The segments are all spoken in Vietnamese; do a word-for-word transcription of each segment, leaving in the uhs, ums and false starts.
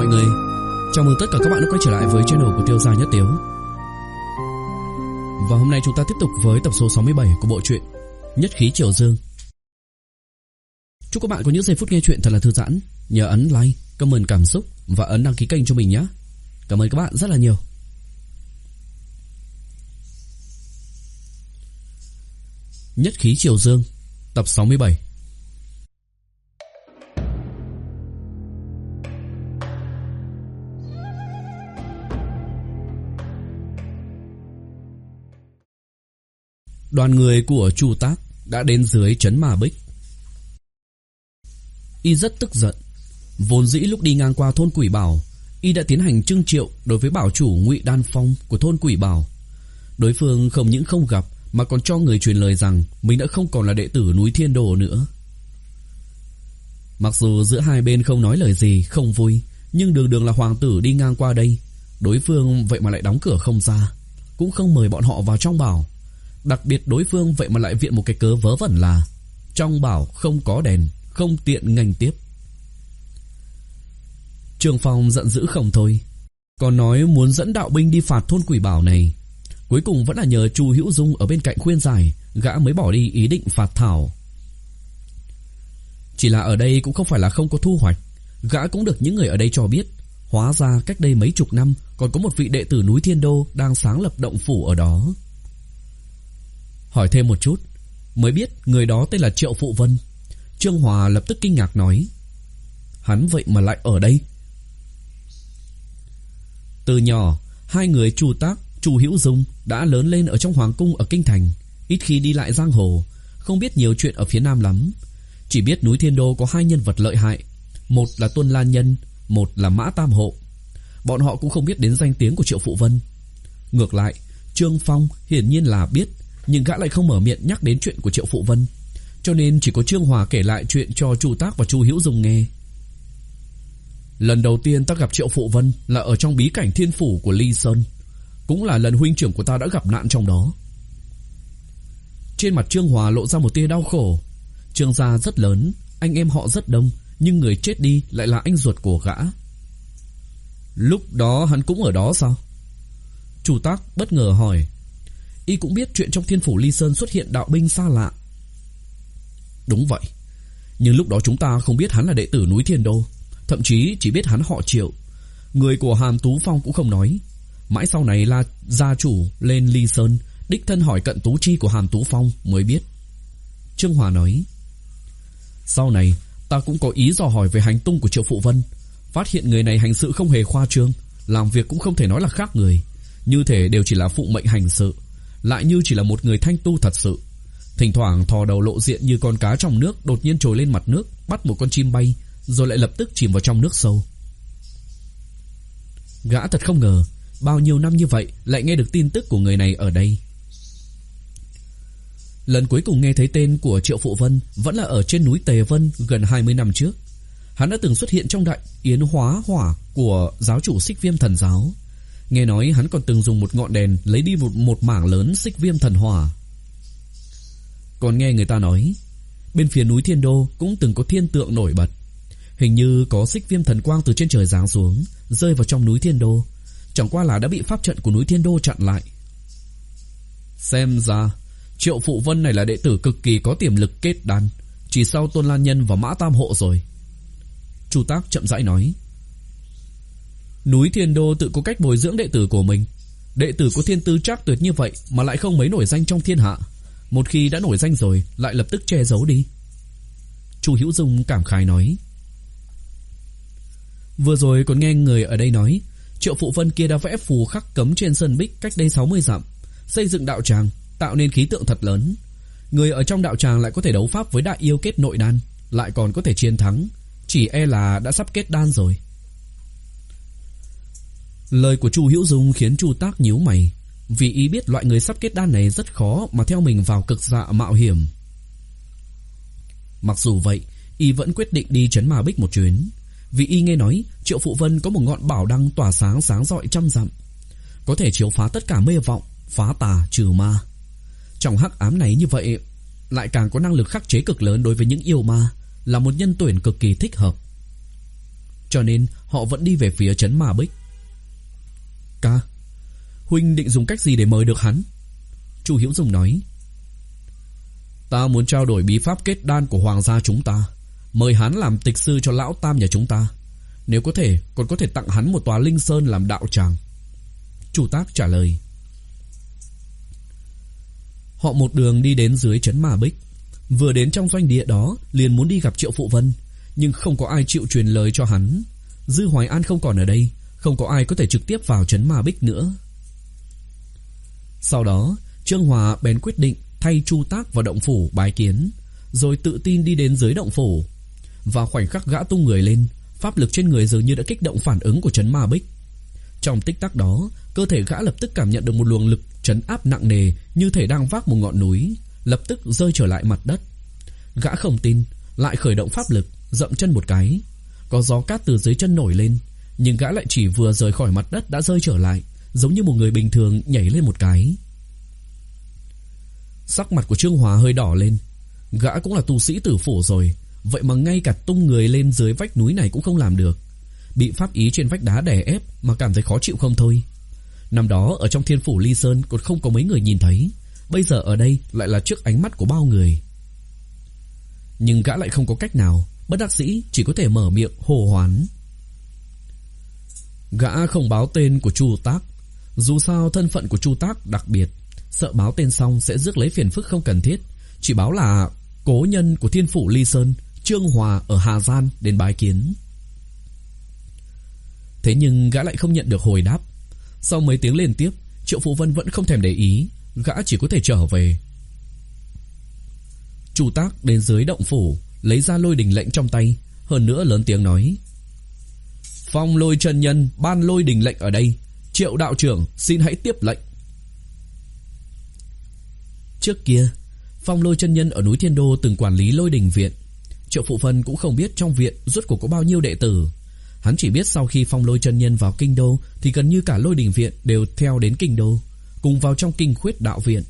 mọi người. Chào mừng tất cả các bạn đã quay trở lại với channel của Tiêu Gia Nhất Tiếu. Và hôm nay chúng ta tiếp tục với tập số sáu mươi bảy của bộ truyện Nhất Khí Triều Dương. Chúc các bạn có những giây phút nghe truyện thật là thư giãn. Nhớ ấn like, comment cảm xúc và ấn đăng ký kênh cho mình nhé. Cảm ơn các bạn rất là nhiều. Nhất Khí Triều Dương, tập sáu mươi bảy. Đoàn người của Chu Tác đã đến dưới trấn Ma Bích. Y rất tức giận. Vốn dĩ lúc đi ngang qua thôn Quỷ Bảo, Y đã tiến hành trưng triệu đối với bảo chủ Ngụy Đan Phong của thôn Quỷ Bảo. Đối phương không những không gặp mà còn cho người truyền lời rằng mình đã không còn là đệ tử núi Thiên Đồ nữa. Mặc dù giữa hai bên không nói lời gì, không vui, nhưng đường đường là hoàng tử đi ngang qua đây, đối phương vậy mà lại đóng cửa không ra, cũng không mời bọn họ vào trong bảo. Đặc biệt đối phương vậy mà lại viện một cái cớ vớ vẩn là trong bảo không có đèn, không tiện nghênh tiếp. Trường Phong giận dữ không thôi, còn nói muốn dẫn đạo binh đi phạt thôn Quỷ Bảo này. Cuối cùng vẫn là nhờ Chu Hữu Dung ở bên cạnh khuyên giải, gã mới bỏ đi ý định phạt Thảo. Chỉ là ở đây cũng không phải là không có thu hoạch. Gã cũng được những người ở đây cho biết, hóa ra cách đây mấy chục năm còn có một vị đệ tử núi Thiên Đô đang sáng lập động phủ ở đó. Hỏi thêm một chút mới biết người đó tên là Triệu Phụ Vân. Trương Hòa lập tức kinh ngạc nói: hắn vậy mà lại ở đây? Từ nhỏ, hai người Chu Tác, Chu Hữu Dung đã lớn lên ở trong hoàng cung ở kinh thành, ít khi đi lại giang hồ, không biết nhiều chuyện ở phía Nam lắm. Chỉ biết núi Thiên Đô có hai nhân vật lợi hại, một là Tuân Lan Nhân, một là Mã Tam Hộ. Bọn họ cũng không biết đến danh tiếng của Triệu Phụ Vân. Ngược lại, Trương Phong hiển nhiên là biết, nhưng gã lại không mở miệng nhắc đến chuyện của Triệu Phụ Vân, cho nên chỉ có Trương Hòa kể lại chuyện cho Chu Tác và Chu Hữu Dung nghe. Lần đầu tiên ta gặp Triệu Phụ Vân là ở trong bí cảnh thiên phủ của Ly Sơn, cũng là lần huynh trưởng của ta đã gặp nạn trong đó. Trên mặt Trương Hòa lộ ra một tia đau khổ. Trương gia rất lớn, anh em họ rất đông, nhưng người chết đi lại là anh ruột của gã. Lúc đó hắn cũng ở đó sao? Chu Tác bất ngờ hỏi. Y cũng biết chuyện trong thiên phủ Ly Sơn xuất hiện đạo binh xa lạ. Đúng vậy, nhưng lúc đó chúng ta không biết hắn là đệ tử núi Thiên Đô, thậm chí chỉ biết hắn họ Triệu. Người của Hàm Tú Phong cũng không nói. Mãi sau này là gia chủ lên Ly Sơn, đích thân hỏi Cận Tú Chi của Hàm Tú Phong mới biết. Trương Hòa nói: sau này ta cũng có ý dò hỏi về hành tung của Triệu Phụ Vân, phát hiện người này hành sự không hề khoa trương, làm việc cũng không thể nói là khác người, như thể đều chỉ là phụ mệnh hành sự, lại như chỉ là một người thanh tu thật sự. Thỉnh thoảng thò đầu lộ diện như con cá trong nước đột nhiên trồi lên mặt nước, bắt một con chim bay, rồi lại lập tức chìm vào trong nước sâu. Gã thật không ngờ bao nhiêu năm như vậy lại nghe được tin tức của người này ở đây. Lần cuối cùng nghe thấy tên của Triệu Phụ Vân vẫn là ở trên núi Tề Vân gần hai mươi năm trước. Hắn đã từng xuất hiện trong đại yến hóa hỏa của giáo chủ Xích Viêm Thần Giáo. Nghe nói hắn còn từng dùng một ngọn đèn lấy đi một, một mảng lớn Xích Viêm Thần Hỏa. Còn nghe người ta nói, bên phía núi Thiên Đô cũng từng có thiên tượng nổi bật. Hình như có Xích Viêm Thần Quang từ trên trời giáng xuống, rơi vào trong núi Thiên Đô. Chẳng qua là đã bị pháp trận của núi Thiên Đô chặn lại. Xem ra Triệu Phụ Vân này là đệ tử cực kỳ có tiềm lực kết đan, chỉ sau Tôn Lan Nhân và Mã Tam Hộ rồi. Chu Tác chậm rãi nói: núi Thiên Đô tự có cách bồi dưỡng đệ tử của mình. Đệ tử có thiên tư trác tuyệt như vậy mà lại không mấy nổi danh trong thiên hạ, một khi đã nổi danh rồi lại lập tức che giấu đi. Chu Hữu Dung cảm khái nói: vừa rồi còn nghe người ở đây nói Triệu Phụ Vân kia đã vẽ phù khắc cấm trên sân bích cách đây sáu mươi dặm, xây dựng đạo tràng, tạo nên khí tượng thật lớn. Người ở trong đạo tràng lại có thể đấu pháp với đại yêu kết nội đan, lại còn có thể chiến thắng, chỉ e là đã sắp kết đan rồi. Lời của Chu Hữu Dung khiến Chu Tác nhíu mày, vì ý biết loại người sắp kết đan này rất khó mà theo mình vào cực dạ mạo hiểm. Mặc dù vậy, y vẫn quyết định đi trấn Ma Bích một chuyến, vì y nghe nói Triệu Phụ Vân có một ngọn bảo đăng tỏa sáng sáng rọi trăm dặm, có thể chiếu phá tất cả mê vọng, phá tà trừ ma. Trong hắc ám này như vậy lại càng có năng lực khắc chế cực lớn đối với những yêu ma, là một nhân tuyển cực kỳ thích hợp. cho nên họ vẫn đi về phía trấn Ma Bích. Ca, huynh định dùng cách gì để mời được hắn? Chu Hữu Dung nói. Ta muốn trao đổi bí pháp kết đan của hoàng gia chúng ta, mời hắn làm tịch sư cho lão tam nhà chúng ta. Nếu có thể, còn có thể tặng hắn một tòa linh sơn làm đạo tràng. Chu Tác trả lời. Họ một đường đi đến dưới trấn Ma Bích. Vừa đến trong doanh địa đó, liền muốn đi gặp Triệu Phụ Vân, nhưng không có ai chịu truyền lời cho hắn. Dư Hoài An không còn ở đây, không có ai có thể trực tiếp vào trấn Ma Bích nữa. Sau đó, Trương Hòa bèn quyết định thay Chu Tác vào động phủ bái kiến, rồi tự tin đi đến dưới động phủ. Vào khoảnh khắc gã tung người lên, pháp lực trên người dường như đã kích động phản ứng của trấn Ma Bích. Trong tích tắc đó, cơ thể gã lập tức cảm nhận được một luồng lực trấn áp nặng nề, như thể đang vác một ngọn núi, lập tức rơi trở lại mặt đất. Gã không tin, lại khởi động pháp lực, dậm chân một cái. Có gió cát từ dưới chân nổi lên, nhưng gã lại chỉ vừa rời khỏi mặt đất đã rơi trở lại, giống như một người bình thường nhảy lên một cái. Sắc mặt của Trương Hòa hơi đỏ lên. Gã cũng là tu sĩ tử phủ rồi, vậy mà ngay cả tung người lên dưới vách núi này cũng không làm được. Bị pháp ý trên vách đá đè ép mà cảm thấy khó chịu không thôi. Năm đó ở trong Thiên Phủ Ly Sơn còn không có mấy người nhìn thấy, bây giờ ở đây lại là trước ánh mắt của bao người. Nhưng gã lại không có cách nào, bất đắc dĩ chỉ có thể mở miệng hô hoán. Gã không báo tên của Chu Tác, dù sao thân phận của Chu Tác đặc biệt, sợ báo tên xong sẽ rước lấy phiền phức không cần thiết, chỉ báo là cố nhân của Thiên Phủ Ly Sơn, Trương Hòa ở Hà Gian đến bái kiến. Thế nhưng gã lại không nhận được hồi đáp. Sau mấy tiếng liên tiếp, Triệu Phụ Vân vẫn không thèm để ý, gã chỉ có thể trở về. Chu Tác đến dưới động phủ, lấy ra lôi đình lệnh trong tay, hơn nữa lớn tiếng nói: Phong Lôi chân nhân ban lôi đình lệnh ở đây, Triệu đạo trưởng xin hãy tiếp lệnh. Trước kia, Phong Lôi chân nhân ở núi Thiên Đô từng quản lý lôi đình viện. Triệu Phụ Vân cũng không biết trong viện rốt cuộc có bao nhiêu đệ tử. Hắn chỉ biết sau khi Phong Lôi chân nhân vào kinh đô thì gần như cả lôi đình viện đều theo đến kinh đô, cùng vào trong kinh khuyết đạo viện.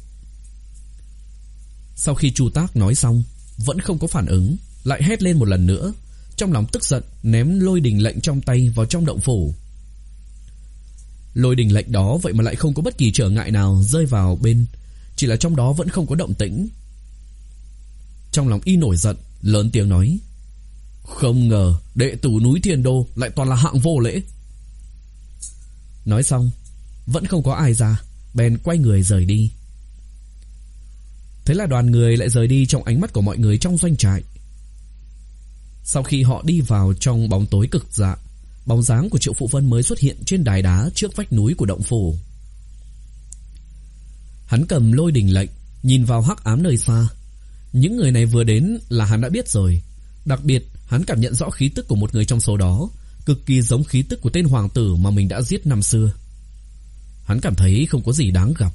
Sau khi Chu Tác nói xong, vẫn không có phản ứng, lại hét lên một lần nữa, trong lòng tức giận ném lôi đình lệnh trong tay vào trong động phủ. Lôi đình lệnh đó vậy mà lại không có bất kỳ trở ngại nào rơi vào bên, chỉ là trong đó vẫn không có động tĩnh. Trong lòng y nổi giận, lớn tiếng nói: Không ngờ đệ tử núi Thiên Đô lại toàn là hạng vô lễ. Nói xong, vẫn không có ai ra, bèn quay người rời đi. Thế là đoàn người lại rời đi trong ánh mắt của mọi người trong doanh trại. Sau khi họ đi vào trong bóng tối cực dạ, bóng dáng của Triệu Phụ Vân mới xuất hiện trên đài đá trước vách núi của động phủ. Hắn cầm lôi đình lệnh, nhìn vào hắc ám nơi xa. Những người này vừa đến là hắn đã biết rồi. Đặc biệt, hắn cảm nhận rõ khí tức của một người trong số đó, cực kỳ giống khí tức của tên hoàng tử mà mình đã giết năm xưa. Hắn cảm thấy không có gì đáng gặp.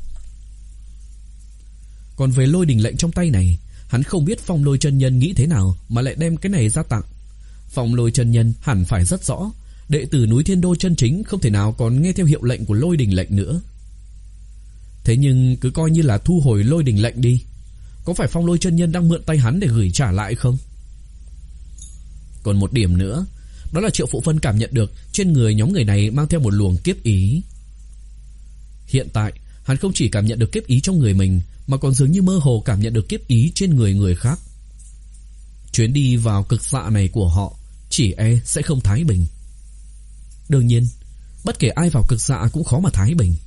Còn về lôi đình lệnh trong tay này, hắn không biết Phong Lôi chân nhân nghĩ thế nào mà lại đem cái này ra tặng. Phong Lôi chân nhân hẳn phải rất rõ, đệ tử núi Thiên Đô chân chính không thể nào còn nghe theo hiệu lệnh của lôi đình lệnh nữa. Thế nhưng cứ coi như là thu hồi lôi đình lệnh đi, có phải Phong Lôi chân nhân đang mượn tay hắn để gửi trả lại không? Còn một điểm nữa, đó là Triệu Phụ Vân cảm nhận được trên người nhóm người này mang theo một luồng kiếp ý. Hiện tại, hắn không chỉ cảm nhận được kiếp ý trong người mình, mà còn dường như mơ hồ cảm nhận được kiếp ý trên người người khác. Chuyến đi vào cực dạ này của họ chỉ e sẽ không thái bình. Đương nhiên, bất kể ai vào cực dạ cũng khó mà thái bình.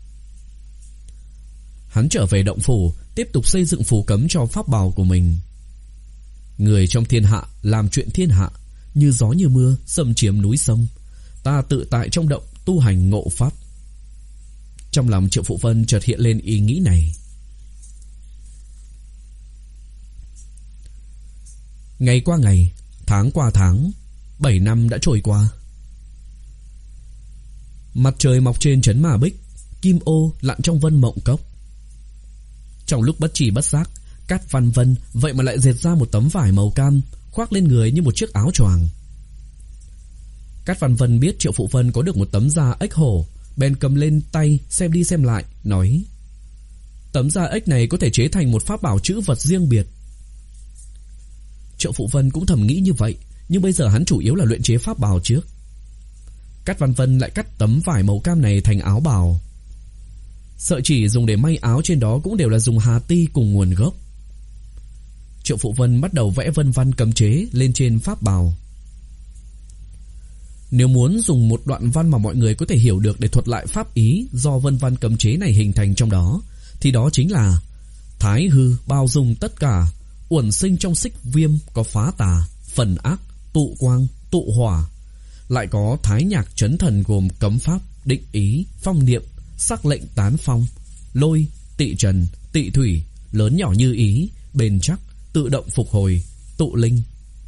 Hắn trở về động phủ, tiếp tục xây dựng phù cấm cho pháp bào của mình. Người trong thiên hạ làm chuyện thiên hạ, như gió như mưa xâm chiếm núi sông. Ta tự tại trong động tu hành ngộ pháp. Trong lòng Triệu Phụ Vân chợt hiện lên ý nghĩ này. Ngày qua ngày, tháng qua tháng, bảy năm đã trôi qua. Mặt trời mọc trên trấn Ma Bích, kim ô lặn trong vân mộng cốc. Trong lúc bất chỉ bất giác, Cát Văn Vân vậy mà lại dệt ra một tấm vải màu cam, khoác lên người như một chiếc áo choàng. Cát Văn Vân biết Triệu Phụ Vân có được một tấm da ếch hổ, bèn cầm lên tay xem đi xem lại, nói: Tấm da ếch này có thể chế thành một pháp bảo chữ vật riêng biệt. Triệu Phụ Vân cũng thầm nghĩ như vậy, nhưng bây giờ hắn chủ yếu là luyện chế pháp bào trước. Cát Văn Vân lại cắt tấm vải màu cam này thành áo bào. Sợi chỉ dùng để may áo trên đó cũng đều là dùng hà ti cùng nguồn gốc. Triệu Phụ Vân bắt đầu vẽ vân văn cấm chế lên trên pháp bào. Nếu muốn dùng một đoạn văn mà mọi người có thể hiểu được để thuật lại pháp ý do vân văn cấm chế này hình thành trong đó, thì đó chính là: thái hư bao dung tất cả, uẩn sinh trong xích viêm có phá tà, phần ác, tụ quang, tụ hỏa. Lại có thái nhạc trấn thần gồm cấm pháp, định ý, phong niệm, sắc lệnh tán phong, lôi, tị trần, tị thủy, lớn nhỏ như ý, bền chắc, tự động phục hồi, tụ linh.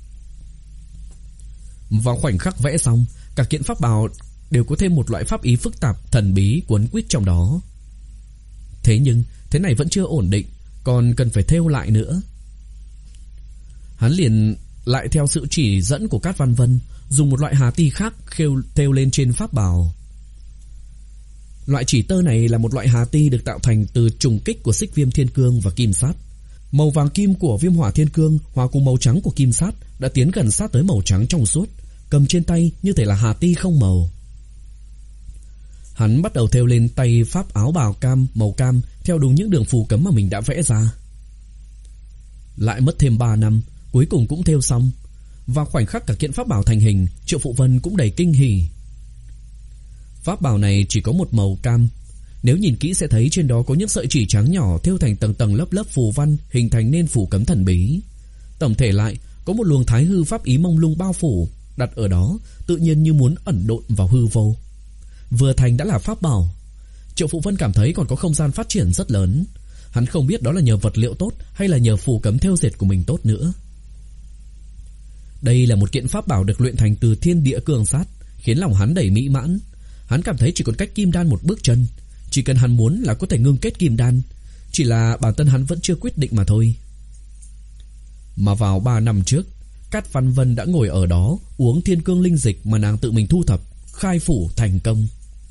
Vào khoảnh khắc vẽ xong, cả kiện pháp bào đều có thêm một loại pháp ý phức tạp, thần bí quấn quýt trong đó. Thế nhưng thế này vẫn chưa ổn định, còn cần phải thêu lại nữa. Hắn liền lại theo sự chỉ dẫn của Cát Văn Vân, dùng một loại hà ti khác khêu thêu lên trên pháp bào. Loại chỉ tơ này là một loại hà ti được tạo thành từ trùng kích của xích viêm thiên cương và kim sát. Màu vàng kim của viêm hỏa thiên cương hòa cùng màu trắng của kim sát đã tiến gần sát tới màu trắng trong suốt, cầm trên tay như thể là hà ti không màu. Hắn bắt đầu thêu lên tay pháp áo bào cam màu cam theo đúng những đường phù cấm mà mình đã vẽ ra. Lại mất thêm ba năm, cuối cùng cũng thêu xong. Vào khoảnh khắc cả kiện pháp bảo thành hình, Triệu Phụ Vân cũng đầy kinh hỉ. Pháp bảo này chỉ có một màu cam. Nếu nhìn kỹ sẽ thấy trên đó có những sợi chỉ trắng nhỏ thêu thành tầng tầng lớp lớp phù văn, hình thành nên phù cấm thần bí. Tổng thể lại có một luồng thái hư pháp ý mông lung bao phủ, đặt ở đó tự nhiên như muốn ẩn độn vào hư vô. Vừa thành đã là pháp bảo. Triệu Phụ Vân cảm thấy còn có không gian phát triển rất lớn. Hắn không biết đó là nhờ vật liệu tốt hay là nhờ phù cấm thêu dệt của mình tốt nữa. Đây là một kiện pháp bảo được luyện thành từ thiên địa cường sát, khiến lòng hắn đầy mỹ mãn. Hắn cảm thấy chỉ còn cách kim đan một bước chân. Chỉ cần hắn muốn là có thể ngưng kết kim đan. Chỉ là bản thân hắn vẫn chưa quyết định mà thôi. Mà vào ba năm trước, Cát Văn Vân đã ngồi ở đó uống thiên cương linh dịch mà nàng tự mình thu thập, khai phủ thành công.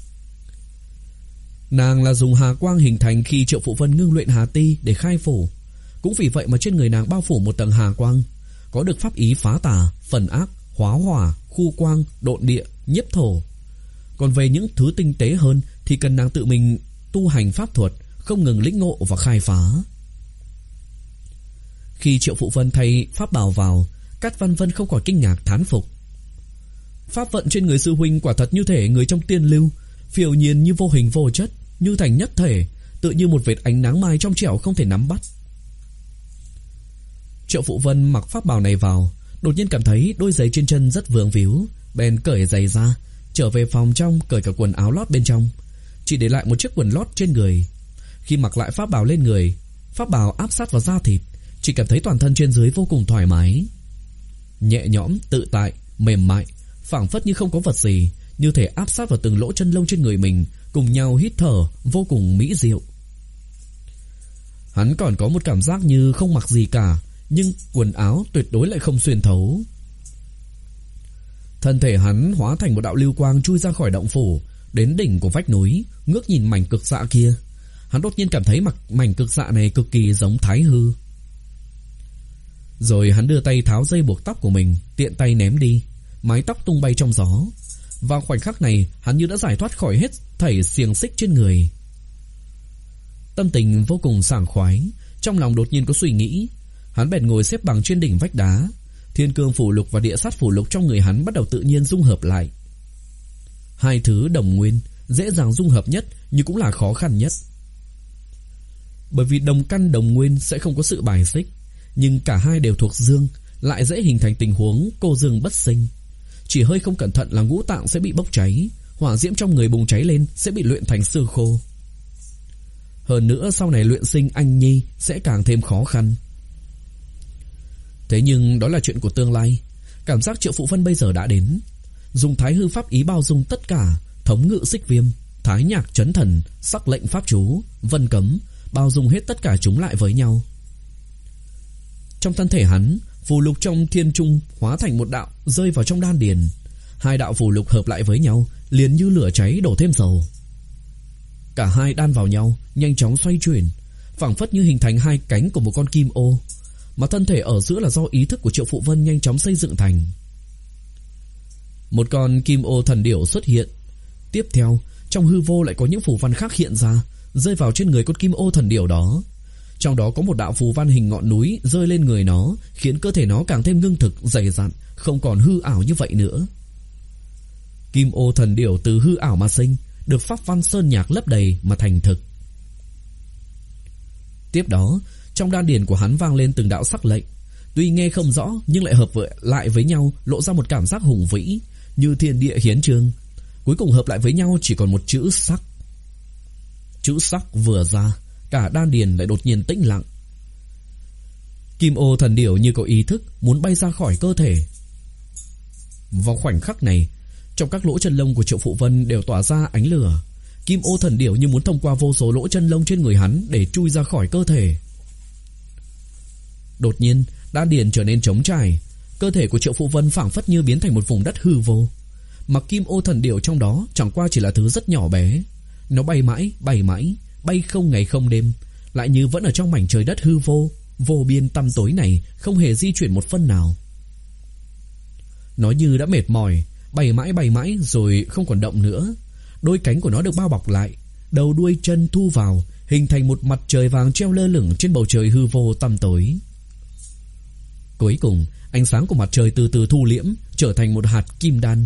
Nàng là dùng hà quang hình thành khi Triệu Phụ Vân ngưng luyện hà ti để khai phủ. Cũng vì vậy mà trên người nàng bao phủ một tầng hà quang, có được pháp ý phá tà, phần ác, hóa hỏa, khu quang, độn địa, nhiếp thổ. Còn về những thứ tinh tế hơn thì cần nàng tự mình tu hành pháp thuật, không ngừng lĩnh ngộ và khai phá. Khi Triệu Phụ Vân thay pháp bào vào, Cát Văn Vân không khỏi kinh ngạc thán phục. Pháp vận trên người sư huynh quả thật như thể người trong tiên lưu, phiêu nhiên như vô hình vô chất, như thành nhất thể, tự như một vệt ánh nắng mai trong trẻo không thể nắm bắt. Triệu Phụ Vân mặc pháp bào này vào, đột nhiên cảm thấy đôi giày trên chân rất vướng víu, bèn cởi giày ra, trở về phòng trong cởi cả quần áo lót bên trong, chỉ để lại một chiếc quần lót trên người. Khi mặc lại pháp bào lên người, pháp bào áp sát vào da thịt, chỉ cảm thấy toàn thân trên dưới vô cùng thoải mái, nhẹ nhõm, tự tại, mềm mại, phảng phất như không có vật gì, như thể áp sát vào từng lỗ chân lông trên người mình, cùng nhau hít thở, vô cùng mỹ diệu. Hắn còn có một cảm giác như không mặc gì cả, nhưng quần áo tuyệt đối lại không xuyên thấu. Thân thể hắn hóa thành một đạo lưu quang chui ra khỏi động phủ, đến đỉnh của vách núi, ngước nhìn mảnh cực dạ kia. Hắn đột nhiên cảm thấy mặc mảnh cực dạ này cực kỳ giống thái hư. Rồi hắn đưa tay tháo dây buộc tóc của mình, tiện tay ném đi, mái tóc tung bay trong gió. Vào khoảnh khắc này, hắn như đã giải thoát khỏi hết thảy xiềng xích trên người. Tâm tình vô cùng sảng khoái, trong lòng đột nhiên có suy nghĩ. Hắn bèn ngồi xếp bằng trên đỉnh vách đá. Thiên cương phủ lục và địa sát phủ lục trong người hắn bắt đầu tự nhiên dung hợp lại. Hai thứ đồng nguyên, dễ dàng dung hợp nhất nhưng cũng là khó khăn nhất. Bởi vì đồng căn đồng nguyên sẽ không có sự bài xích, nhưng cả hai đều thuộc dương, lại dễ hình thành tình huống cô dương bất sinh. Chỉ hơi không cẩn thận là ngũ tạng sẽ bị bốc cháy, hỏa diễm trong người bùng cháy lên sẽ bị luyện thành xương khô. Hơn nữa sau này luyện sinh anh nhi sẽ càng thêm khó khăn. Thế nhưng đó là chuyện của tương lai. Cảm giác Triệu Phụ Vân bây giờ đã đến. Dùng thái hư pháp ý bao dung tất cả, thống ngự xích viêm, thái nhạc trấn thần, sắc lệnh pháp chú, vân cấm, bao dung hết tất cả chúng lại với nhau. Trong thân thể hắn, phù lục trong thiên trung hóa thành một đạo rơi vào trong đan điền. Hai đạo phù lục hợp lại với nhau, liền như lửa cháy đổ thêm dầu. Cả hai đan vào nhau, nhanh chóng xoay chuyển, phảng phất như hình thành hai cánh của một con kim ô, mà thân thể ở giữa là do ý thức của Triệu Phụ Vân nhanh chóng xây dựng thành. Một con kim ô thần điểu xuất hiện. Tiếp theo, trong hư vô lại có những phù văn khác hiện ra, rơi vào trên người con kim ô thần điểu đó. Trong đó có một đạo phù văn hình ngọn núi rơi lên người nó, khiến cơ thể nó càng thêm ngưng thực, dày dặn, không còn hư ảo như vậy nữa. Kim ô thần điểu từ hư ảo mà sinh, được pháp văn sơn nhạc lấp đầy mà thành thực. Tiếp đó, trong đan điền của hắn vang lên từng đạo sắc lệnh, tuy nghe không rõ nhưng lại hợp lại với nhau, lộ ra một cảm giác hùng vĩ, như thiên địa hiến chương. Cuối cùng hợp lại với nhau chỉ còn một chữ sắc. Chữ sắc vừa ra, cả đan điền lại đột nhiên tĩnh lặng. Kim ô thần điểu như có ý thức, muốn bay ra khỏi cơ thể. Vào khoảnh khắc này, trong các lỗ chân lông của Triệu Phụ Vân đều tỏa ra ánh lửa. Kim ô thần điểu như muốn thông qua vô số lỗ chân lông trên người hắn để chui ra khỏi cơ thể. Đột nhiên, đan điền trở nên trống trải, cơ thể của Triệu Phụ Vân phảng phất như biến thành một vùng đất hư vô. Mà kim ô thần điểu trong đó chẳng qua chỉ là thứ rất nhỏ bé. Nó bay mãi, bay mãi, bay không ngày không đêm, lại như vẫn ở trong mảnh trời đất hư vô, vô biên tăm tối này, không hề di chuyển một phân nào. Nó như đã mệt mỏi, bay mãi bay mãi rồi không còn động nữa. Đôi cánh của nó được bao bọc lại, đầu đuôi chân thu vào, hình thành một mặt trời vàng treo lơ lửng trên bầu trời hư vô tăm tối. Cuối cùng, ánh sáng của mặt trời từ từ thu liễm, trở thành một hạt kim đan.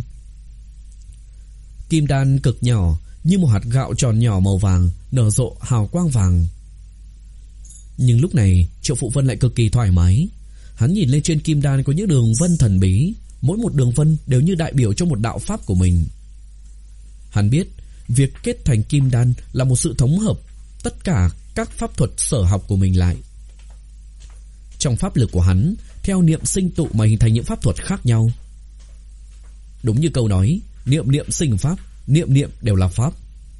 Kim đan cực nhỏ, như một hạt gạo tròn nhỏ màu vàng, nở rộ hào quang vàng. Nhưng lúc này, Triệu Phụ Vân lại cực kỳ thoải mái. Hắn nhìn lên trên kim đan có những đường vân thần bí, mỗi một đường vân đều như đại biểu cho một đạo pháp của mình. Hắn biết, việc kết thành kim đan là một sự thống hợp tất cả các pháp thuật sở học của mình lại. Trong pháp lực của hắn, theo niệm sinh tụ mà hình thành những pháp thuật khác nhau. Đúng như câu nói, niệm niệm sinh pháp, niệm niệm đều là pháp.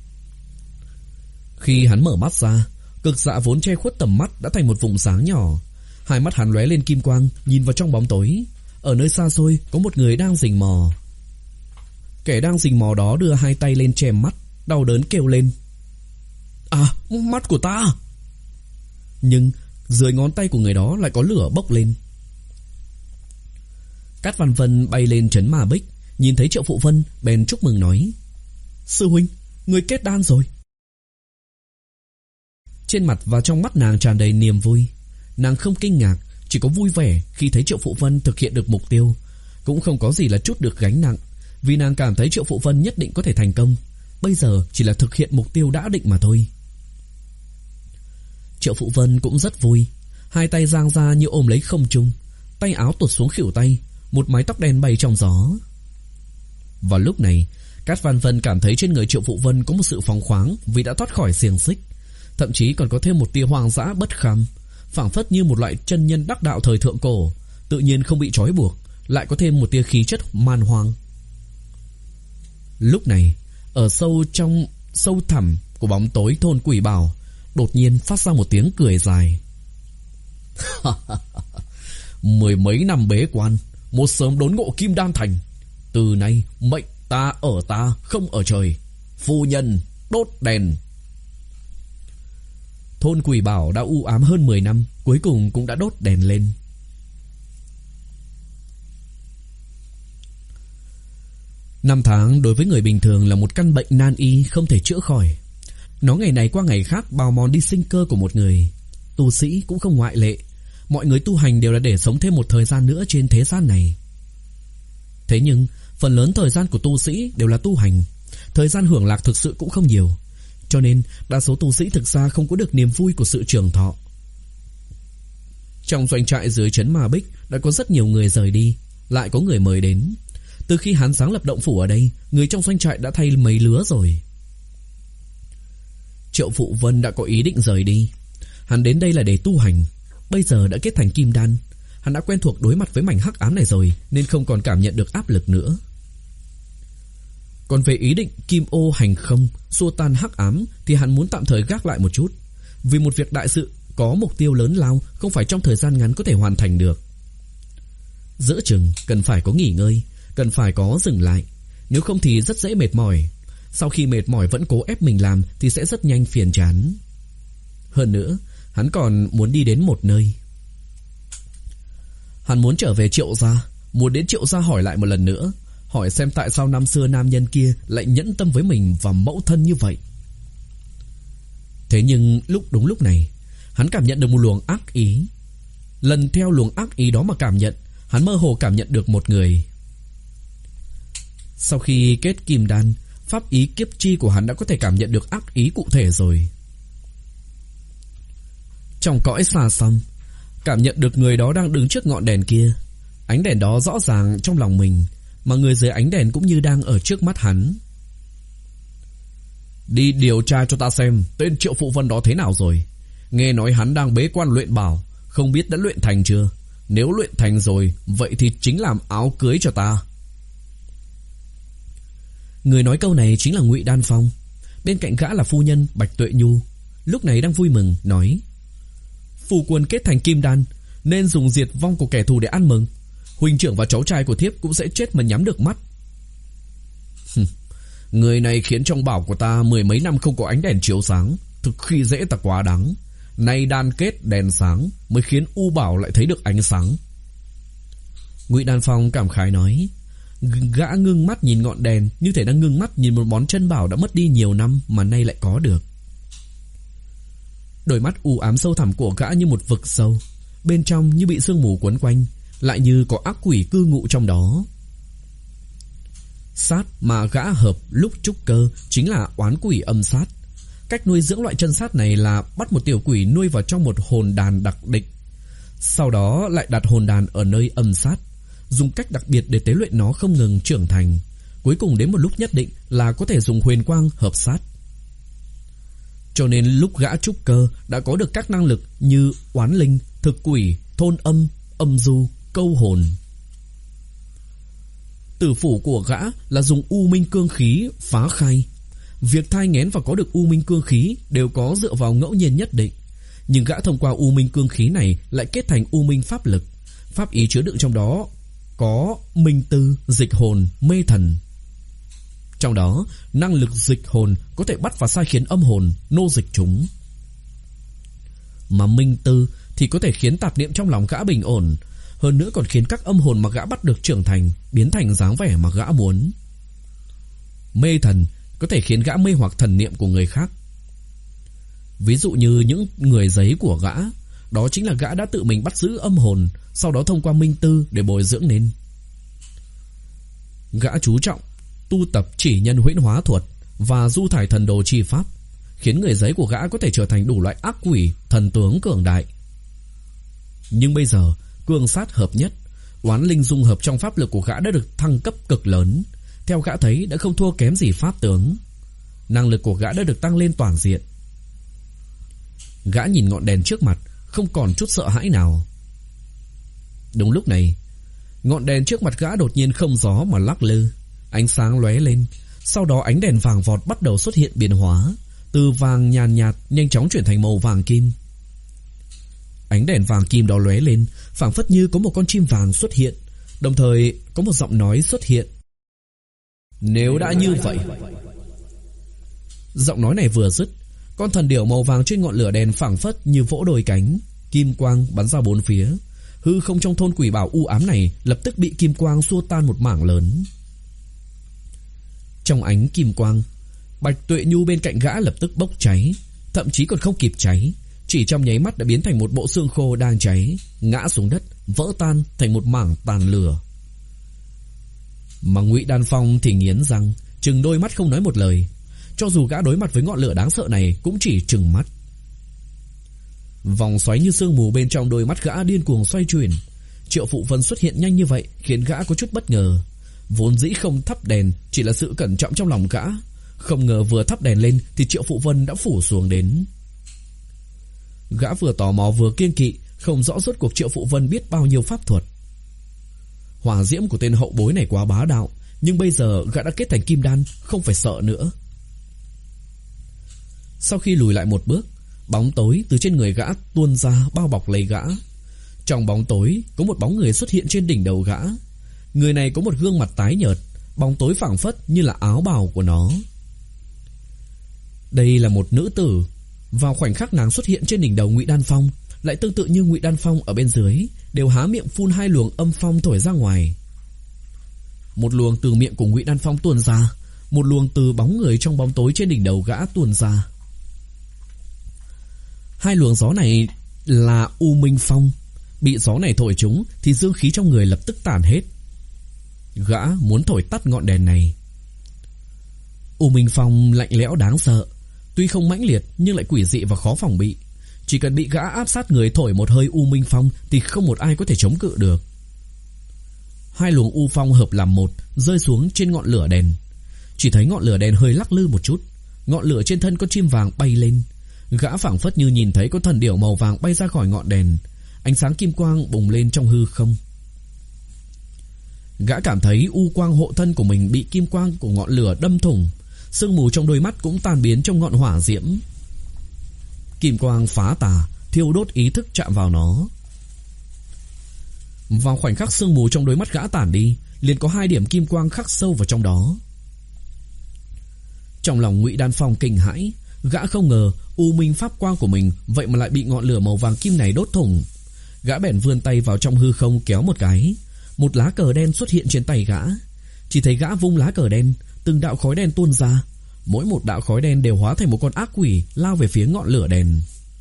Khi hắn mở mắt ra, cực dạ vốn che khuất tầm mắt đã thành một vùng sáng nhỏ. Hai mắt hắn lóe lên kim quang, nhìn vào trong bóng tối. Ở nơi xa xôi có một người đang rình mò. Kẻ đang rình mò đó đưa hai tay lên che mắt, đau đớn kêu lên: "À, mắt của ta!" Nhưng dưới ngón tay của người đó lại có lửa bốc lên. Cát Văn Vân bay lên trấn Ma Bích, nhìn thấy Triệu Phụ Vân bèn chúc mừng nói: "Sư huynh, người kết đan rồi." Trên mặt và trong mắt nàng tràn đầy niềm vui. Nàng không kinh ngạc, chỉ có vui vẻ khi thấy Triệu Phụ Vân thực hiện được mục tiêu. Cũng không có gì là trút được gánh nặng, vì nàng cảm thấy Triệu Phụ Vân nhất định có thể thành công. Bây giờ chỉ là thực hiện mục tiêu đã định mà thôi. Triệu Phụ Vân cũng rất vui, hai tay giang ra như ôm lấy không trung, tay áo tuột xuống khuỷu tay, một mái tóc đen bay trong gió. Vào lúc này, Cát Văn Vân cảm thấy trên người Triệu Phụ Vân có một sự phóng khoáng vì đã thoát khỏi xiềng xích, thậm chí còn có thêm một tia hoang dã bất kham, phảng phất như một loại chân nhân đắc đạo thời thượng cổ, tự nhiên không bị trói buộc, lại có thêm một tia khí chất man hoang. Lúc này, ở sâu trong sâu thẳm của bóng tối thôn Quỷ Bảo, đột nhiên phát ra một tiếng cười dài. Mười mấy năm bế quan, một sớm đốn ngộ kim đan thành. Từ nay mệnh ta ở ta, không ở trời. Phu nhân, đốt đèn. Thôn Quỷ Bảo đã u ám hơn mười năm, cuối cùng cũng đã đốt đèn lên. Năm tháng đối với người bình thường là một căn bệnh nan y không thể chữa khỏi. Nó ngày này qua ngày khác bào mòn đi sinh cơ của một người. Tu sĩ cũng không ngoại lệ. Mọi người tu hành đều là để sống thêm một thời gian nữa trên thế gian này. Thế nhưng phần lớn thời gian của tu sĩ đều là tu hành, thời gian hưởng lạc thực sự cũng không nhiều. Cho nên đa số tu sĩ thực ra không có được niềm vui của sự trường thọ. Trong doanh trại dưới trấn Ma Bích đã có rất nhiều người rời đi, lại có người mời đến. Từ khi hắn sáng lập động phủ ở đây, người trong doanh trại đã thay mấy lứa rồi. Triệu Phụ Vân đã có ý định rời đi. Hắn đến đây là để tu hành. Bây giờ đã kết thành kim đan, hắn đã quen thuộc đối mặt với mảnh hắc ám này rồi, nên không còn cảm nhận được áp lực nữa. Còn về ý định kim ô hành không, xua tan hắc ám, thì hắn muốn tạm thời gác lại một chút. Vì một việc đại sự có mục tiêu lớn lao, không phải trong thời gian ngắn có thể hoàn thành được. Giữa chừng cần phải có nghỉ ngơi, cần phải có dừng lại. Nếu không thì rất dễ mệt mỏi. Sau khi mệt mỏi vẫn cố ép mình làm thì sẽ rất nhanh phiền chán. Hơn nữa, hắn còn muốn đi đến một nơi. Hắn muốn trở về Triệu gia, muốn đến Triệu gia hỏi lại một lần nữa, hỏi xem tại sao năm xưa nam nhân kia lại nhẫn tâm với mình và mẫu thân như vậy. Thế nhưng lúc đúng lúc này, hắn cảm nhận được một luồng ác ý. Lần theo luồng ác ý đó mà cảm nhận, hắn mơ hồ cảm nhận được một người. Sau khi kết kim đan, pháp ý kiếp chi của hắn đã có thể cảm nhận được ác ý cụ thể rồi. Trong cõi xa xăm, cảm nhận được người đó đang đứng trước ngọn đèn kia. Ánh đèn đó rõ ràng trong lòng mình, mà người dưới ánh đèn cũng như đang ở trước mắt hắn. Đi điều tra cho ta xem tên Triệu Phụ Vân đó thế nào rồi. Nghe nói hắn đang bế quan luyện bảo, không biết đã luyện thành chưa. Nếu luyện thành rồi, vậy thì chính làm áo cưới cho ta. Người nói câu này chính là Ngụy Đan Phong. Bên cạnh gã là phu nhân Bạch Tuệ Nhu, lúc này đang vui mừng nói: Phu quân kết thành kim đan, nên dùng diệt vong của kẻ thù để ăn mừng. Huynh trưởng và cháu trai của thiếp cũng sẽ chết mà nhắm được mắt. Người này khiến trong bảo của ta mười mấy năm không có ánh đèn chiếu sáng, thực khi dễ ta quá đáng. Nay đan kết đèn sáng mới khiến U Bảo lại thấy được ánh sáng. Ngụy Đan Phong cảm khái nói. Gã ngưng mắt nhìn ngọn đèn, như thể đang ngưng mắt nhìn một món chân bảo đã mất đi nhiều năm mà nay lại có được. Đôi mắt u ám sâu thẳm của gã như một vực sâu, bên trong như bị sương mù quấn quanh, lại như có ác quỷ cư ngụ trong đó. Sát mà gã hợp lúc trúc cơ chính là oán quỷ âm sát. Cách nuôi dưỡng loại chân sát này là bắt một tiểu quỷ nuôi vào trong một hồn đàn đặc định, sau đó lại đặt hồn đàn ở nơi âm sát, dùng cách đặc biệt để tế luyện nó không ngừng trưởng thành. Cuối cùng đến một lúc nhất định là có thể dùng huyền quang hợp sát. Cho nên lúc gã trúc cơ đã có được các năng lực như oán linh, thực quỷ, thôn âm, âm du, câu hồn. Tử phủ của gã là dùng u minh cương khí phá khai. Việc thai nghén và có được u minh cương khí đều có dựa vào ngẫu nhiên nhất định, nhưng gã thông qua u minh cương khí này lại kết thành u minh pháp lực. Pháp ý chứa đựng trong đó có minh tư, dịch hồn, mê thần. Trong đó, năng lực dịch hồn có thể bắt và sai khiến âm hồn nô dịch chúng, mà minh tư thì có thể khiến tạp niệm trong lòng gã bình ổn, hơn nữa còn khiến các âm hồn mà gã bắt được trưởng thành, biến thành dáng vẻ mà gã muốn. Mê thần có thể khiến gã mê hoặc thần niệm của người khác. Ví dụ như những người giấy của gã, đó chính là gã đã tự mình bắt giữ âm hồn, sau đó thông qua minh tư để bồi dưỡng nên. Gã chú trọng tu tập chỉ nhân huyễn hóa thuật và du thải thần đồ chi pháp, khiến người giấy của gã có thể trở thành đủ loại ác quỷ, thần tướng cường đại. Nhưng bây giờ, cương sát hợp nhất, oán linh dung hợp trong pháp lực của gã đã được thăng cấp cực lớn. Theo gã thấy đã không thua kém gì pháp tướng. Năng lực của gã đã được tăng lên toàn diện. Gã nhìn ngọn đèn trước mặt, không còn chút sợ hãi nào. Đúng lúc này, ngọn đèn trước mặt gã đột nhiên không gió mà lắc lư, ánh sáng lóe lên. Sau đó ánh đèn vàng vọt bắt đầu xuất hiện biến hóa, từ vàng nhàn nhạt nhanh chóng chuyển thành màu vàng kim. Ánh đèn vàng kim đó lóe lên, phảng phất như có một con chim vàng xuất hiện, đồng thời có một giọng nói xuất hiện. Nếu đã như vậy. Giọng nói này vừa dứt, con thần điểu màu vàng trên ngọn lửa đèn phảng phất như vỗ đôi cánh, kim quang bắn ra bốn phía. Hư không trong thôn quỷ bảo u ám này lập tức bị kim quang xua tan một mảng lớn. Trong ánh kim quang, Bạch Tuệ Nhu bên cạnh gã lập tức bốc cháy, thậm chí còn không kịp cháy, chỉ trong nháy mắt đã biến thành một bộ xương khô đang cháy, ngã xuống đất, vỡ tan thành một mảng tàn lửa. Mà Ngụy Đan Phong thì nghiến răng, trừng đôi mắt không nói một lời. Cho dù gã đối mặt với ngọn lửa đáng sợ này cũng chỉ trừng mắt. Vòng xoáy như sương mù bên trong đôi mắt gã điên cuồng xoay chuyển. Triệu Phụ Vân xuất hiện nhanh như vậy khiến gã có chút bất ngờ. Vốn dĩ không thắp đèn chỉ là sự cẩn trọng trong lòng gã, không ngờ vừa thắp đèn lên thì Triệu Phụ Vân đã phủ xuống đến. Gã vừa tò mò vừa kiêng kỵ, không rõ rốt cuộc Triệu Phụ Vân biết bao nhiêu pháp thuật. Hỏa diễm của tên hậu bối này quá bá đạo, nhưng bây giờ gã đã kết thành kim đan, không phải sợ nữa. Sau khi lùi lại một bước, bóng tối từ trên người gã tuôn ra bao bọc lấy gã. Trong bóng tối có một bóng người xuất hiện trên đỉnh đầu gã. Người này có một gương mặt tái nhợt, bóng tối phảng phất như là áo bào của nó. Đây là một nữ tử. Vào khoảnh khắc nàng xuất hiện trên đỉnh đầu Ngụy Đan Phong, lại tương tự như Ngụy Đan Phong ở bên dưới đều há miệng phun hai luồng âm phong thổi ra ngoài. một luồng từ miệng của Ngụy Đan Phong tuôn ra, một luồng từ bóng người trong bóng tối trên đỉnh đầu gã tuôn ra. Hai luồng gió này là U Minh Phong. Bị gió này thổi trúng thì dương khí trong người lập tức tản hết. Gã muốn thổi tắt ngọn đèn này. U Minh Phong lạnh lẽo đáng sợ, tuy không mãnh liệt nhưng lại quỷ dị và khó phòng bị. Chỉ cần bị gã áp sát người thổi một hơi U Minh Phong thì không một ai có thể chống cự được. Hai luồng U Phong hợp làm một, rơi xuống trên ngọn lửa đèn. Chỉ thấy ngọn lửa đèn hơi lắc lư một chút, ngọn lửa trên thân con chim vàng bay lên. Gã phảng phất như nhìn thấy có thần điểu màu vàng bay ra khỏi ngọn đèn, ánh sáng kim quang bùng lên trong hư không. Gã cảm thấy u quang hộ thân của mình bị kim quang của ngọn lửa đâm thủng, sương mù trong đôi mắt cũng tan biến trong ngọn hỏa diễm. Kim quang phá tà, thiêu đốt ý thức chạm vào nó. Vào khoảnh khắc sương mù trong đôi mắt gã tản đi, liền có hai điểm kim quang khắc sâu vào trong đó. Trong lòng Ngụy Đan Phong kinh hãi, gã không ngờ U Minh pháp quang của mình vậy mà lại bị ngọn lửa màu vàng kim này đốt thủng. Gã bèn vươn tay vào trong hư không kéo một cái, một lá cờ đen xuất hiện trên tay gã. Chỉ thấy gã vung lá cờ đen, từng đạo khói đen tuôn ra, mỗi một đạo khói đen đều hóa thành một con ác quỷ lao về phía ngọn lửa đèn.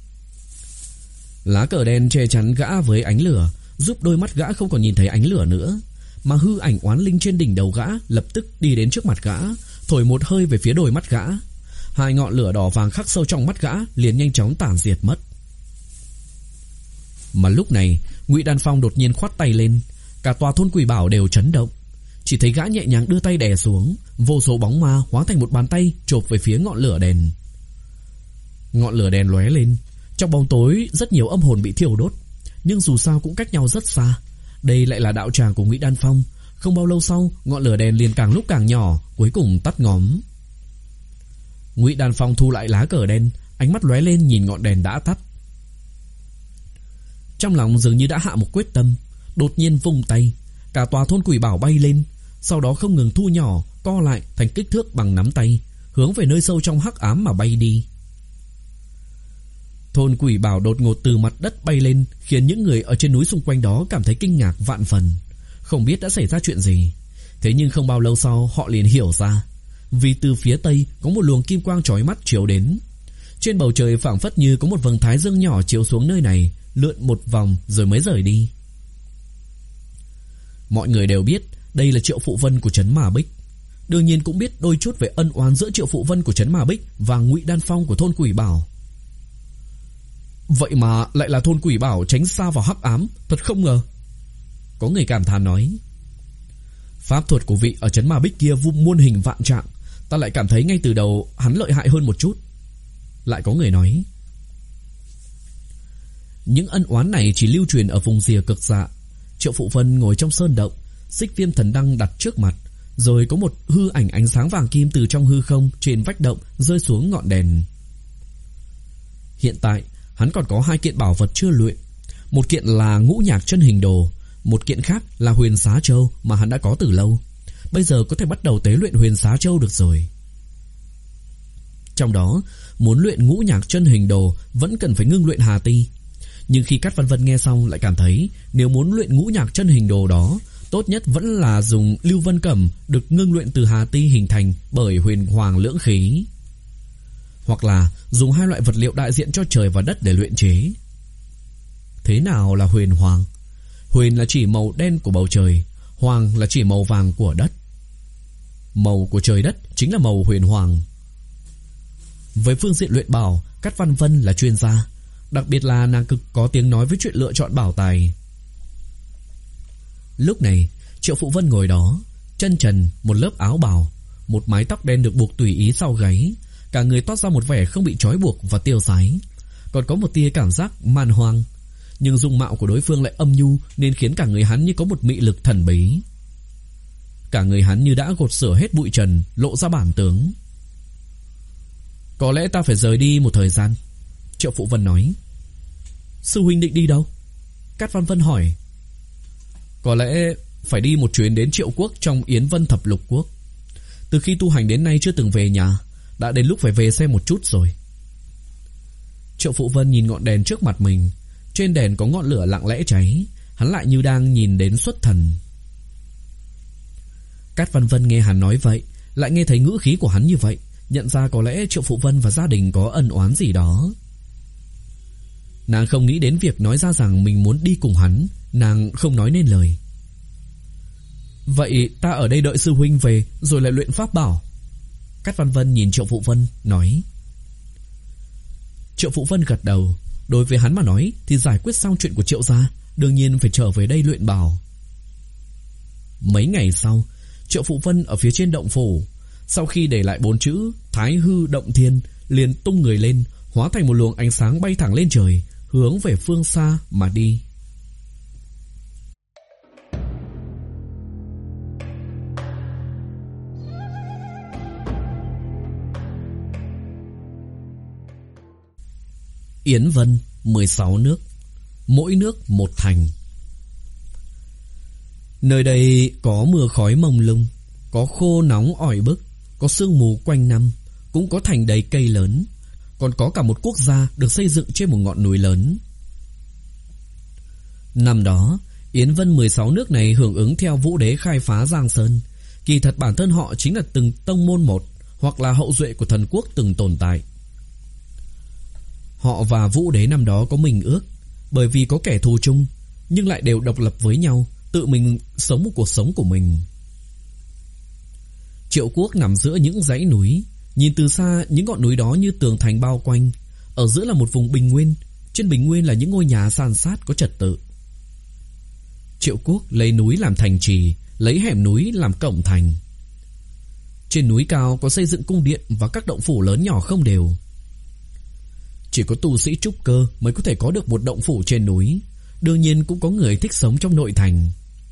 Lá cờ đen che chắn gã với ánh lửa, giúp đôi mắt gã không còn nhìn thấy ánh lửa nữa, mà hư ảnh oán linh trên đỉnh đầu gã lập tức đi đến trước mặt gã, thổi một hơi về phía đôi mắt gã. Hai ngọn lửa đỏ vàng khắc sâu trong mắt gã liền nhanh chóng tản diệt mất. Mà lúc này Ngụy Đan Phong đột nhiên khoát tay lên, cả tòa thôn Quỷ Bảo đều chấn động. Chỉ thấy gã nhẹ nhàng đưa tay đè xuống, vô số bóng ma hóa thành một bàn tay chộp về phía ngọn lửa đèn. Ngọn lửa đèn lóe lên, trong bóng tối rất nhiều âm hồn bị thiêu đốt, nhưng dù sao cũng cách nhau rất xa. Đây lại là đạo tràng của Ngụy Đan Phong. Không bao lâu sau, ngọn lửa đèn liền càng lúc càng nhỏ, cuối cùng tắt ngóm. Ngụy Đan Phong thu lại lá cờ đen, ánh mắt lóe lên nhìn ngọn đèn đã tắt. Trong lòng dường như đã hạ một quyết tâm, đột nhiên vung tay, cả tòa thôn Quỷ Bảo bay lên, sau đó không ngừng thu nhỏ, co lại thành kích thước bằng nắm tay, hướng về nơi sâu trong hắc ám mà bay đi. Thôn Quỷ Bảo đột ngột từ mặt đất bay lên, khiến những người ở trên núi xung quanh đó cảm thấy kinh ngạc vạn phần, không biết đã xảy ra chuyện gì. Thế nhưng không bao lâu sau họ liền hiểu ra, vì từ phía tây có một luồng kim quang chói mắt chiếu đến. Trên bầu trời phảng phất như có một vầng thái dương nhỏ chiếu xuống nơi này, lượn một vòng rồi mới rời đi. Mọi người đều biết đây là Triệu Phụ Vân của trấn Ma Bích, đương nhiên cũng biết đôi chút về ân oán giữa Triệu Phụ Vân của trấn Ma Bích và Ngụy Đan Phong của thôn Quỷ Bảo. Vậy mà lại là thôn Quỷ Bảo tránh xa vào hắc ám, thật không ngờ. Có người cảm thán nói, pháp thuật của vị ở trấn Ma Bích kia muôn hình vạn trạng, ta lại cảm thấy ngay từ đầu hắn lợi hại hơn một chút. Lại có người nói, những ân oán này chỉ lưu truyền ở vùng rìa cực dạ. Triệu Phụ Vân ngồi trong sơn động, xích viêm thần đăng đặt trước mặt, rồi có một hư ảnh ánh sáng vàng kim từ trong hư không trên vách động rơi xuống ngọn đèn. Hiện tại hắn còn có hai kiện bảo vật chưa luyện, một kiện là Ngũ Nhạc Chân Hình Đồ, một kiện khác là Huyền Xá Châu mà hắn đã có từ lâu. Bây giờ có thể bắt đầu tế luyện Huyền Xá Châu được rồi. Trong đó, muốn luyện Ngũ Nhạc Chân Hình Đồ vẫn cần phải ngưng luyện Hà Ti. Nhưng khi Cát Văn Vân nghe xong lại cảm thấy nếu muốn luyện Ngũ Nhạc Chân Hình Đồ đó, tốt nhất vẫn là dùng Lưu Vân Cẩm được ngưng luyện từ Hà Ti hình thành bởi Huyền Hoàng Lưỡng Khí, hoặc là dùng hai loại vật liệu đại diện cho trời và đất để luyện chế. Thế nào là Huyền Hoàng? Huyền là chỉ màu đen của bầu trời, Hoàng là chỉ màu vàng của đất. Màu của trời đất chính là màu huyền hoàng. Với phương diện luyện bảo, Cát Văn Vân là chuyên gia, đặc biệt là nàng cực có tiếng nói với chuyện lựa chọn bảo tài. Lúc này Triệu Phụ Vân ngồi đó, chân trần, một lớp áo bào, một mái tóc đen được buộc tùy ý sau gáy, cả người toát ra một vẻ không bị trói buộc và tiêu sái, còn có một tia cảm giác man hoang. Nhưng dung mạo của đối phương lại âm nhu, nên khiến cả người hắn như có một mị lực thần bí. Cả người hắn như đã gột rửa hết bụi trần, lộ ra bản tướng. Có lẽ ta phải rời đi một thời gian, Triệu Phụ Vân nói. Sư huynh định đi đâu? Cát Văn Vân hỏi. Có lẽ phải đi một chuyến đến Triệu Quốc trong Yến Vân Thập Lục Quốc. Từ khi tu hành đến nay chưa từng về nhà, đã đến lúc phải về xem một chút rồi. Triệu Phụ Vân nhìn ngọn đèn trước mặt mình. Trên đèn có ngọn lửa lặng lẽ cháy, hắn lại như đang nhìn đến xuất thần. Cát Văn Vân nghe hắn nói vậy, lại nghe thấy ngữ khí của hắn như vậy, nhận ra có lẽ Triệu Phụ Vân và gia đình có ân oán gì đó. Nàng không nghĩ đến việc nói ra rằng mình muốn đi cùng hắn, nàng không nói nên lời. Vậy ta ở đây đợi sư huynh về rồi lại luyện pháp bảo. Cát Văn Vân nhìn Triệu Phụ Vân nói. Triệu Phụ Vân gật đầu. Đối với hắn mà nói thì giải quyết xong chuyện của Triệu gia, đương nhiên phải trở về đây luyện bảo. Mấy ngày sau, Triệu Phụ Vân ở phía trên động phủ, sau khi để lại bốn chữ Thái Hư Động Thiên, liền tung người lên, hóa thành một luồng ánh sáng bay thẳng lên trời, hướng về phương xa mà đi. Yến Vân, mười sáu nước, mỗi nước một thành. Nơi đây có mưa khói mông lung, có khô nóng ỏi bức, có sương mù quanh năm, cũng có thành đầy cây lớn, còn có cả một quốc gia được xây dựng trên một ngọn núi lớn. Năm đó, Yến Vân mười sáu nước này hưởng ứng theo Vũ Đế khai phá Giang Sơn. Kỳ thật bản thân họ chính là từng tông môn một, hoặc là hậu duệ của thần quốc từng tồn tại. Họ và Vũ Đế năm đó có minh ước, bởi vì có kẻ thù chung, nhưng lại đều độc lập với nhau, tự mình sống một cuộc sống của mình. Triệu quốc nằm giữa những dãy núi, nhìn từ xa những ngọn núi đó như tường thành bao quanh. Ở giữa là một vùng bình nguyên, trên bình nguyên là những ngôi nhà san sát có trật tự. Triệu quốc lấy núi làm thành trì, lấy hẻm núi làm cổng thành. Trên núi cao có xây dựng cung điện và các động phủ lớn nhỏ không đều. Chỉ có tu sĩ trúc cơ mới có thể có được một động phủ trên núi. Đương nhiên cũng có người thích sống trong nội thành.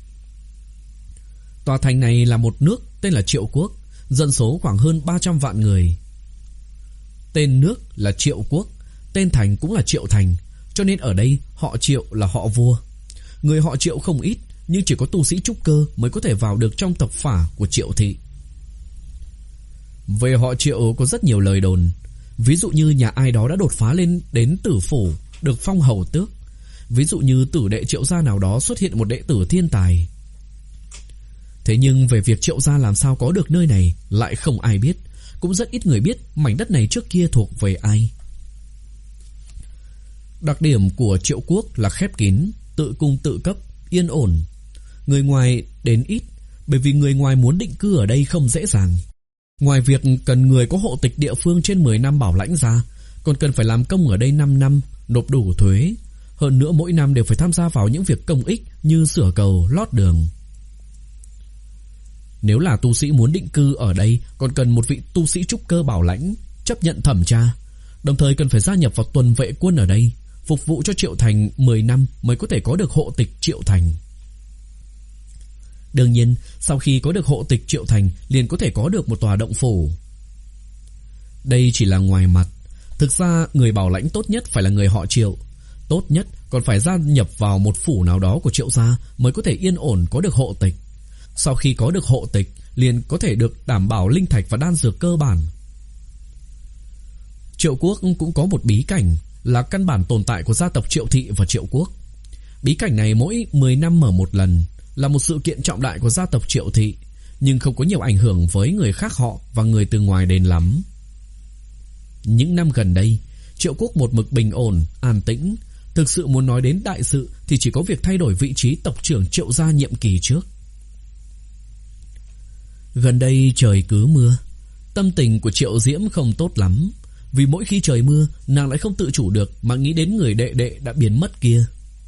Tòa thành này là một nước tên là Triệu quốc, dân số khoảng hơn ba trăm vạn người. Tên nước là Triệu quốc, tên thành cũng là Triệu thành, cho nên ở đây họ Triệu là họ vua. Người họ Triệu không ít, nhưng chỉ có tu sĩ trúc cơ mới có thể vào được trong tộc phả của Triệu thị. Về họ Triệu có rất nhiều lời đồn. Ví dụ như nhà ai đó đã đột phá lên đến tử phủ, được phong hầu tước. Ví dụ như tử đệ Triệu gia nào đó xuất hiện một đệ tử thiên tài. Thế nhưng về việc Triệu gia làm sao có được nơi này lại không ai biết. Cũng rất ít người biết mảnh đất này trước kia thuộc về ai. Đặc điểm của Triệu quốc là khép kín, tự cung tự cấp, yên ổn. Người ngoài đến ít, bởi vì người ngoài muốn định cư ở đây không dễ dàng. Ngoài việc cần người có hộ tịch địa phương trên mười năm bảo lãnh ra, còn cần phải làm công ở đây năm năm, nộp đủ thuế. Hơn nữa mỗi năm đều phải tham gia vào những việc công ích như sửa cầu, lót đường. Nếu là tu sĩ muốn định cư ở đây, còn cần một vị tu sĩ trúc cơ bảo lãnh, chấp nhận thẩm tra. Đồng thời cần phải gia nhập vào tuần vệ quân ở đây, phục vụ cho Triệu thành mười năm mới có thể có được hộ tịch Triệu thành. Đương nhiên, sau khi có được hộ tịch Triệu thành, liền có thể có được một tòa động phủ. Đây chỉ là ngoài mặt. Thực ra, người bảo lãnh tốt nhất phải là người họ Triệu. Tốt nhất còn phải gia nhập vào một phủ nào đó của Triệu gia mới có thể yên ổn có được hộ tịch. Sau khi có được hộ tịch, liền có thể được đảm bảo linh thạch và đan dược cơ bản. Triệu quốc cũng có một bí cảnh, là căn bản tồn tại của gia tộc Triệu thị và Triệu quốc. Bí cảnh này mỗi mười năm mở một lần, là một sự kiện trọng đại của gia tộc Triệu thị, nhưng không có nhiều ảnh hưởng với người khác họ và người từ ngoài đến lắm. Những năm gần đây, Triệu quốc một mực bình ổn, an tĩnh. Thực sự muốn nói đến đại sự thì chỉ có việc thay đổi vị trí tộc trưởng Triệu gia nhiệm kỳ trước. Gần đây trời cứ mưa. Tâm tình của Triệu Diễm không tốt lắm, vì mỗi khi trời mưa, nàng lại không tự chủ được mà nghĩ đến người đệ đệ đã biến mất kia.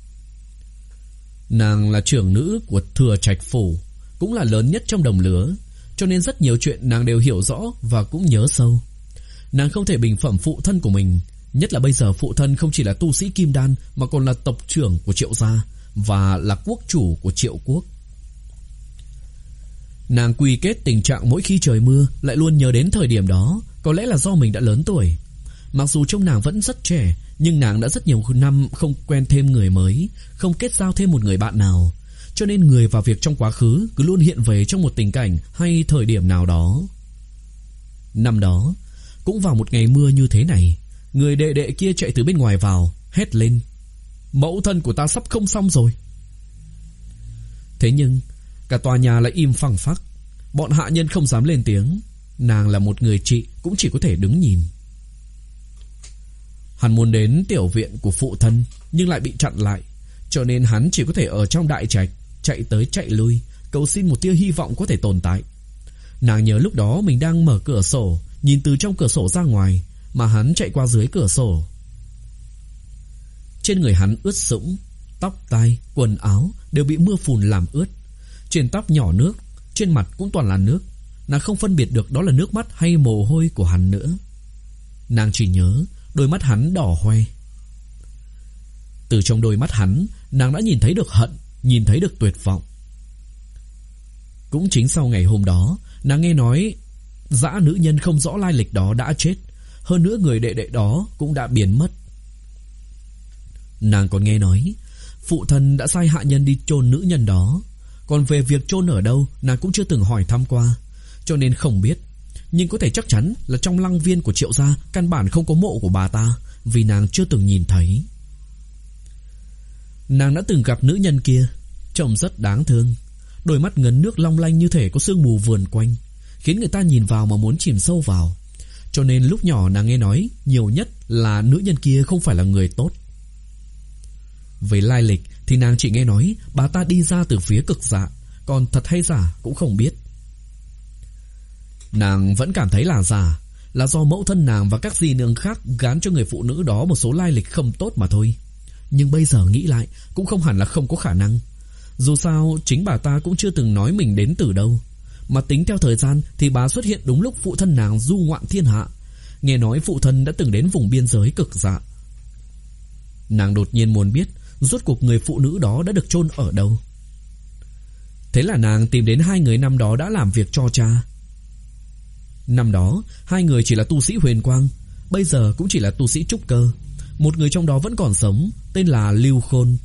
Nàng là trưởng nữ của Thừa Trạch phủ, cũng là lớn nhất trong đồng lứa, cho nên rất nhiều chuyện nàng đều hiểu rõ và cũng nhớ sâu. Nàng không thể bình phẩm phụ thân của mình, nhất là bây giờ phụ thân không chỉ là tu sĩ kim đan mà còn là tộc trưởng của Triệu gia và là quốc chủ của Triệu quốc. Nàng quy kết tình trạng mỗi khi trời mưa lại luôn nhớ đến thời điểm đó, có lẽ là do mình đã lớn tuổi. Mặc dù trông nàng vẫn rất trẻ, nhưng nàng đã rất nhiều năm không quen thêm người mới, không kết giao thêm một người bạn nào, cho nên người và việc trong quá khứ cứ luôn hiện về trong một tình cảnh hay thời điểm nào đó. Năm đó, cũng vào một ngày mưa như thế này, người đệ đệ kia chạy từ bên ngoài vào, hét lên: "Mẫu thân của ta sắp không xong rồi." Thế nhưng cả tòa nhà lại im phăng phắc. Bọn hạ nhân không dám lên tiếng. Nàng là một người chị, cũng chỉ có thể đứng nhìn. Hắn muốn đến tiểu viện của phụ thân, nhưng lại bị chặn lại, cho nên hắn chỉ có thể ở trong đại trạch, chạy tới chạy lui, cầu xin một tia hy vọng có thể tồn tại. Nàng nhớ lúc đó mình đang mở cửa sổ, nhìn từ trong cửa sổ ra ngoài, mà hắn chạy qua dưới cửa sổ. Trên người hắn ướt sũng, tóc tai, quần áo đều bị mưa phùn làm ướt. Trên tóc nhỏ nước, trên mặt cũng toàn là nước. Nàng không phân biệt được đó là nước mắt hay mồ hôi của hắn nữa. Nàng chỉ nhớ đôi mắt hắn đỏ hoe. Từ trong đôi mắt hắn, nàng đã nhìn thấy được hận, nhìn thấy được tuyệt vọng. Cũng chính sau ngày hôm đó, nàng nghe nói dã nữ nhân không rõ lai lịch đó đã chết. Hơn nữa người đệ đệ đó cũng đã biến mất. Nàng còn nghe nói phụ thân đã sai hạ nhân đi chôn nữ nhân đó. Còn về việc chôn ở đâu, nàng cũng chưa từng hỏi thăm qua, cho nên không biết. Nhưng có thể chắc chắn là trong lăng viên của Triệu gia căn bản không có mộ của bà ta, vì nàng chưa từng nhìn thấy. Nàng đã từng gặp nữ nhân kia, trông rất đáng thương. Đôi mắt ngấn nước long lanh như thể có sương mù vườn quanh, khiến người ta nhìn vào mà muốn chìm sâu vào. Cho nên lúc nhỏ nàng nghe nói nhiều nhất là nữ nhân kia không phải là người tốt. Về lai lịch thì nàng chỉ nghe nói bà ta đi ra từ phía cực dạ, còn thật hay giả cũng không biết. Nàng vẫn cảm thấy là giả, là do mẫu thân nàng và các dì nương khác gán cho người phụ nữ đó một số lai lịch không tốt mà thôi. Nhưng bây giờ nghĩ lại cũng không hẳn là không có khả năng. Dù sao chính bà ta cũng chưa từng nói mình đến từ đâu, mà tính theo thời gian thì bà xuất hiện đúng lúc phụ thân nàng du ngoạn thiên hạ. Nghe nói phụ thân đã từng đến vùng biên giới cực dạ. Nàng đột nhiên muốn biết rốt cuộc người phụ nữ đó đã được chôn ở đâu. Thế là nàng tìm đến hai người năm đó đã làm việc cho cha. Năm đó hai người chỉ là tu sĩ huyền quang, bây giờ cũng chỉ là tu sĩ trúc cơ. Một người trong đó vẫn còn sống, tên là Lưu Khôn.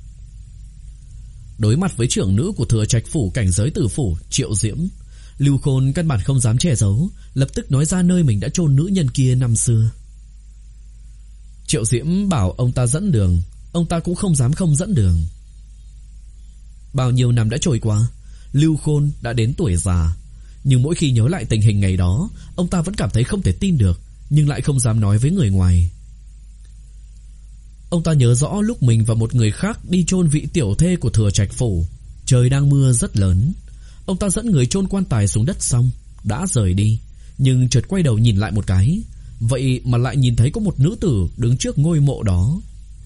Đối mặt với trưởng nữ của thừa trạch phủ cảnh giới tử phủ Triệu Diễm, Lưu Khôn căn bản không dám che giấu, lập tức nói ra nơi mình đã chôn nữ nhân kia năm xưa. Triệu Diễm bảo ông ta dẫn đường, ông ta cũng không dám không dẫn đường. Bao nhiêu năm đã trôi qua, Lưu Khôn đã đến tuổi già, nhưng mỗi khi nhớ lại tình hình ngày đó, ông ta vẫn cảm thấy không thể tin được, nhưng lại không dám nói với người ngoài. Ông ta nhớ rõ lúc mình và một người khác đi chôn vị tiểu thê của thừa trạch phủ. Trời đang mưa rất lớn. Ông ta dẫn người chôn quan tài xuống đất xong, đã rời đi, nhưng chợt quay đầu nhìn lại một cái, vậy mà lại nhìn thấy có một nữ tử đứng trước ngôi mộ đó.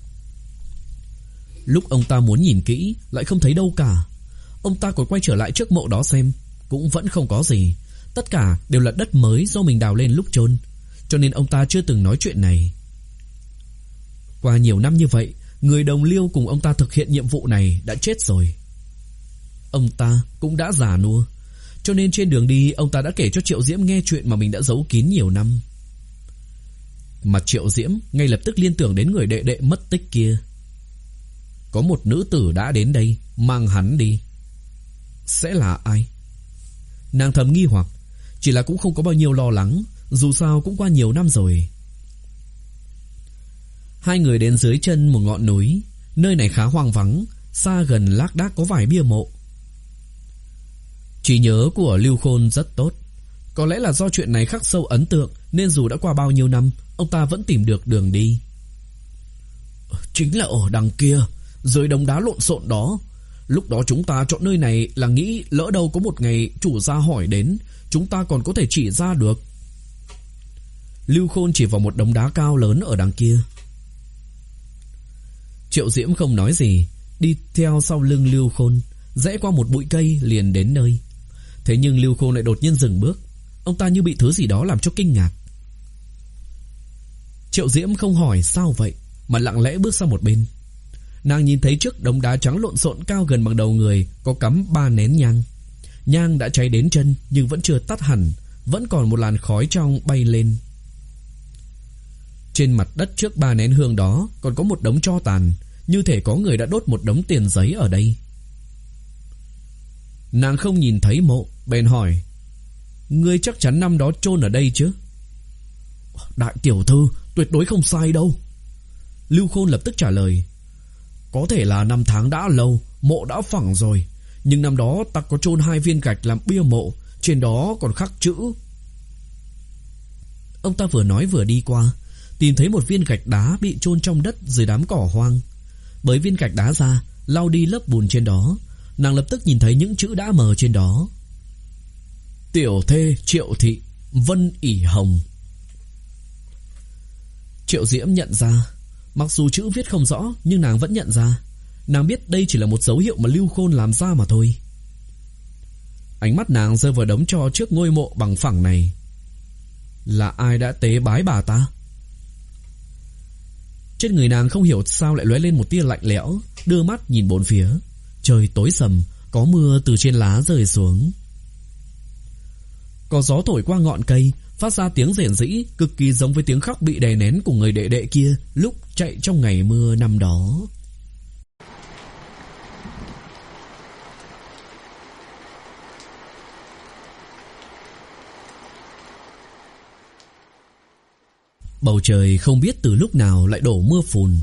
Lúc ông ta muốn nhìn kỹ, lại không thấy đâu cả. Ông ta còn quay trở lại trước mộ đó xem, cũng vẫn không có gì. Tất cả đều là đất mới do mình đào lên lúc chôn, cho nên ông ta chưa từng nói chuyện này. Qua nhiều năm như vậy, người đồng liêu cùng ông ta thực hiện nhiệm vụ này đã chết rồi. Ông ta cũng đã già nua, cho nên trên đường đi ông ta đã kể cho Triệu Diễm nghe chuyện mà mình đã giấu kín nhiều năm. Mà Triệu Diễm ngay lập tức liên tưởng đến người đệ đệ mất tích kia. Có một nữ tử đã đến đây mang hắn đi. Sẽ là ai? Nàng thầm nghi hoặc, chỉ là cũng không có bao nhiêu lo lắng, dù sao cũng qua nhiều năm rồi. Hai người đến dưới chân một ngọn núi. Nơi này khá hoang vắng, xa gần lác đác có vài bia mộ. Trí nhớ của Lưu Khôn rất tốt. Có lẽ là do chuyện này khắc sâu ấn tượng, nên dù đã qua bao nhiêu năm, ông ta vẫn tìm được đường đi. Chính là ở đằng kia, dưới đống đá lộn xộn đó. Lúc đó chúng ta chọn nơi này là nghĩ lỡ đâu có một ngày chủ gia hỏi đến, chúng ta còn có thể chỉ ra được. Lưu Khôn chỉ vào một đống đá cao lớn ở đằng kia. Triệu Diễm không nói gì, đi theo sau lưng Lưu Khôn, rẽ qua một bụi cây liền đến nơi. Thế nhưng Lưu Khôn lại đột nhiên dừng bước. Ông ta như bị thứ gì đó làm cho kinh ngạc. Triệu Diễm không hỏi sao vậy, mà lặng lẽ bước sang một bên. Nàng nhìn thấy trước đống đá trắng lộn xộn cao gần bằng đầu người có cắm ba nén nhang. Nhang đã cháy đến chân nhưng vẫn chưa tắt hẳn, vẫn còn một làn khói trong bay lên. Trên mặt đất trước ba nén hương đó còn có một đống tro tàn, như thể có người đã đốt một đống tiền giấy ở đây. Nàng không nhìn thấy mộ, bèn hỏi: ngươi chắc chắn năm đó chôn ở đây chứ? Đại tiểu thư, tuyệt đối không sai đâu. Lưu Khôn lập tức trả lời: có thể là năm tháng đã lâu, mộ đã phẳng rồi, nhưng năm đó ta có chôn hai viên gạch làm bia mộ, trên đó còn khắc chữ. Ông ta vừa nói vừa đi qua, tìm thấy một viên gạch đá bị chôn trong đất dưới đám cỏ hoang. Bới viên gạch đá ra, lau đi lớp bùn trên đó, nàng lập tức nhìn thấy những chữ đã mờ trên đó. Tiểu thê Triệu Thị, Vân ỷ Hồng. Triệu Diễm nhận ra, mặc dù chữ viết không rõ nhưng nàng vẫn nhận ra. Nàng biết đây chỉ là một dấu hiệu mà Lưu Khôn làm ra mà thôi. Ánh mắt nàng rơi vào đống tro trước ngôi mộ bằng phẳng này. Là ai đã tế bái bà ta? Trên người nàng không hiểu sao lại lóe lên một tia lạnh lẽo, đưa mắt nhìn bốn phía. Trời tối sầm, có mưa từ trên lá rơi xuống. Có gió thổi qua ngọn cây, phát ra tiếng rền rĩ cực kỳ giống với tiếng khóc bị đè nén của người đệ đệ kia lúc chạy trong ngày mưa năm đó. Bầu trời không biết từ lúc nào lại đổ mưa phùn.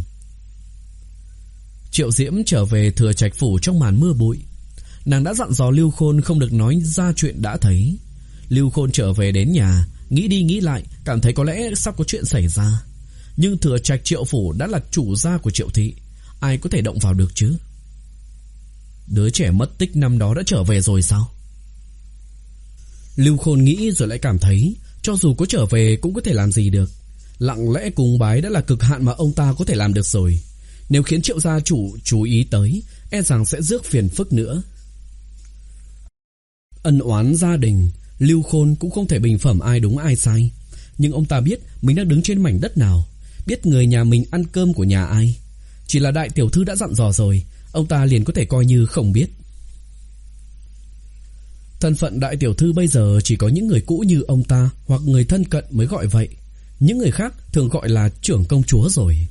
Triệu Diễm trở về Thừa Trạch phủ trong màn mưa bụi. Nàng đã dặn dò Lưu Khôn không được nói ra chuyện đã thấy. Lưu Khôn trở về đến nhà, nghĩ đi nghĩ lại, cảm thấy có lẽ sắp có chuyện xảy ra. Nhưng Thừa Trạch Triệu phủ đã là chủ gia của Triệu thị, ai có thể động vào được chứ? Đứa trẻ mất tích năm đó đã trở về rồi sao? Lưu Khôn nghĩ rồi lại cảm thấy cho dù có trở về cũng có thể làm gì được. Lặng lẽ cúng bái đã là cực hạn mà ông ta có thể làm được rồi. Nếu khiến Triệu gia chủ chú ý tới, e rằng sẽ rước phiền phức nữa. Ân oán gia đình, Lưu Khôn cũng không thể bình phẩm ai đúng ai sai. Nhưng ông ta biết mình đang đứng trên mảnh đất nào, biết người nhà mình ăn cơm của nhà ai. Chỉ là đại tiểu thư đã dặn dò rồi, ông ta liền có thể coi như không biết. Thân phận đại tiểu thư bây giờ chỉ có những người cũ như ông ta hoặc người thân cận mới gọi vậy. Những người khác thường gọi là trưởng công chúa rồi.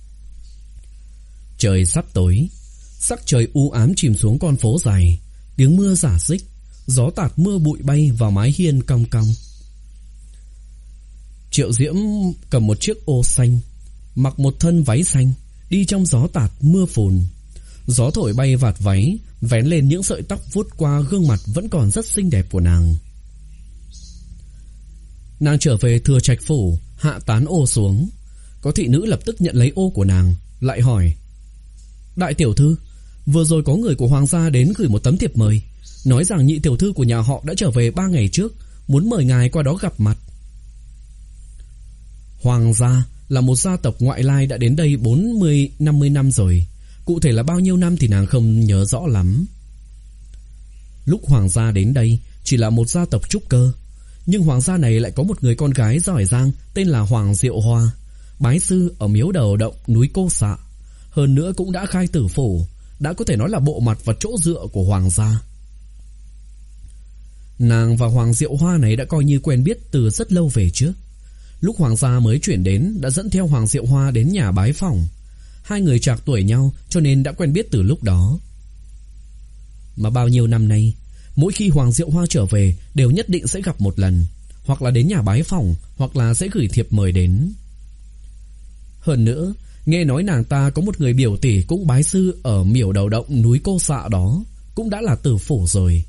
Trời sắp tối, sắc trời u ám chìm xuống con phố dài. Tiếng mưa rả rích, gió tạt mưa bụi bay vào mái hiên cong cong. Triệu Diễm cầm một chiếc ô xanh, mặc một thân váy xanh, đi trong gió tạt mưa phùn. Gió thổi bay vạt váy, vén lên những sợi tóc vuốt qua gương mặt vẫn còn rất xinh đẹp của nàng. Nàng trở về Thừa Trạch phủ, hạ tán ô xuống. Có thị nữ lập tức nhận lấy ô của nàng, lại hỏi: Đại tiểu thư, vừa rồi có người của hoàng gia đến gửi một tấm thiệp mời, nói rằng nhị tiểu thư của nhà họ đã trở về ba ngày trước, muốn mời ngài qua đó gặp mặt. Hoàng gia là một gia tộc ngoại lai đã đến đây bốn mươi năm mươi năm rồi. Cụ thể là bao nhiêu năm thì nàng không nhớ rõ lắm. Lúc hoàng gia đến đây chỉ là một gia tộc trúc cơ, nhưng hoàng gia này lại có một người con gái giỏi giang tên là Hoàng Diệu Hoa, bái sư ở miếu đầu động núi Cô Xạ. Hơn nữa cũng đã khai tử phủ, đã có thể nói là bộ mặt và chỗ dựa của hoàng gia. Nàng và Hoàng Diệu Hoa này đã coi như quen biết từ rất lâu về trước. Lúc hoàng gia mới chuyển đến đã dẫn theo Hoàng Diệu Hoa đến nhà bái phỏng. Hai người trạc tuổi nhau cho nên đã quen biết từ lúc đó. Mà bao nhiêu năm nay, mỗi khi Hoàng Diệu Hoa trở về đều nhất định sẽ gặp một lần, hoặc là đến nhà bái phỏng, hoặc là sẽ gửi thiệp mời đến. Hơn nữa, nghe nói nàng ta có một người biểu tỷ cũng bái sư ở miểu đầu động núi Cô Xạ đó, cũng đã là tử phủ rồi.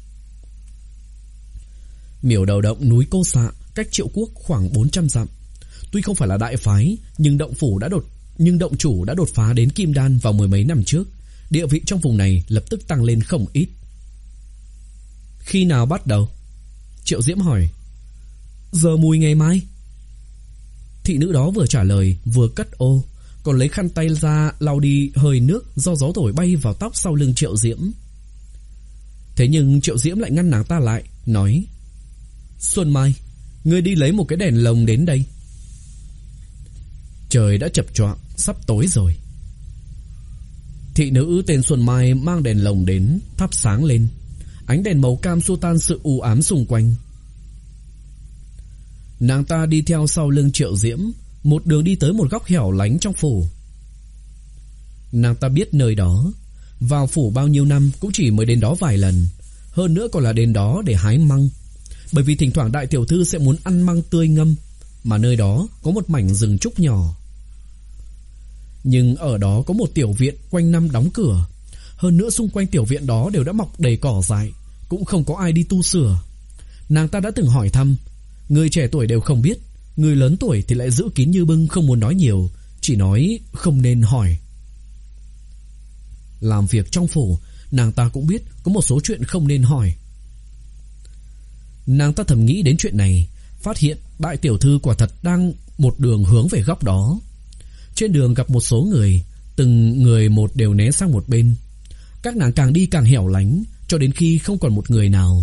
Miểu đầu động núi Cô Xạ cách Triệu Quốc khoảng bốn trăm dặm. Tuy không phải là đại phái, nhưng động phủ đã đột nhưng động chủ đã đột phá đến kim đan vào mười mấy năm trước. Địa vị trong vùng này lập tức tăng lên không ít. Khi nào bắt đầu? Triệu Diễm hỏi. Giờ mùi ngày mai. Thị nữ đó vừa trả lời vừa cất ô, còn lấy khăn tay ra lau đi hơi nước do gió thổi bay vào tóc sau lưng Triệu Diễm. Thế nhưng Triệu Diễm lại ngăn nàng ta lại, nói: Xuân Mai, ngươi đi lấy một cái đèn lồng đến đây. Trời đã chập choạng, sắp tối rồi. Thị nữ tên Xuân Mai mang đèn lồng đến, thắp sáng lên. Ánh đèn màu cam xua tan sự u ám xung quanh. Nàng ta đi theo sau lưng Triệu Diễm, một đường đi tới một góc hẻo lánh trong phủ. Nàng ta biết nơi đó, vào phủ bao nhiêu năm cũng chỉ mới đến đó vài lần, hơn nữa còn là đến đó để hái măng. Bởi vì thỉnh thoảng đại tiểu thư sẽ muốn ăn măng tươi ngâm, mà nơi đó có một mảnh rừng trúc nhỏ. Nhưng ở đó có một tiểu viện quanh năm đóng cửa. Hơn nữa xung quanh tiểu viện đó đều đã mọc đầy cỏ dại, cũng không có ai đi tu sửa. Nàng ta đã từng hỏi thăm, người trẻ tuổi đều không biết, người lớn tuổi thì lại giữ kín như bưng, không muốn nói nhiều, chỉ nói không nên hỏi. Làm việc trong phủ, nàng ta cũng biết có một số chuyện không nên hỏi. Nàng ta thầm nghĩ đến chuyện này, phát hiện đại tiểu thư quả thật đang một đường hướng về góc đó. Trên đường gặp một số người, từng người một đều né sang một bên. Các nàng càng đi càng hẻo lánh, cho đến khi không còn một người nào.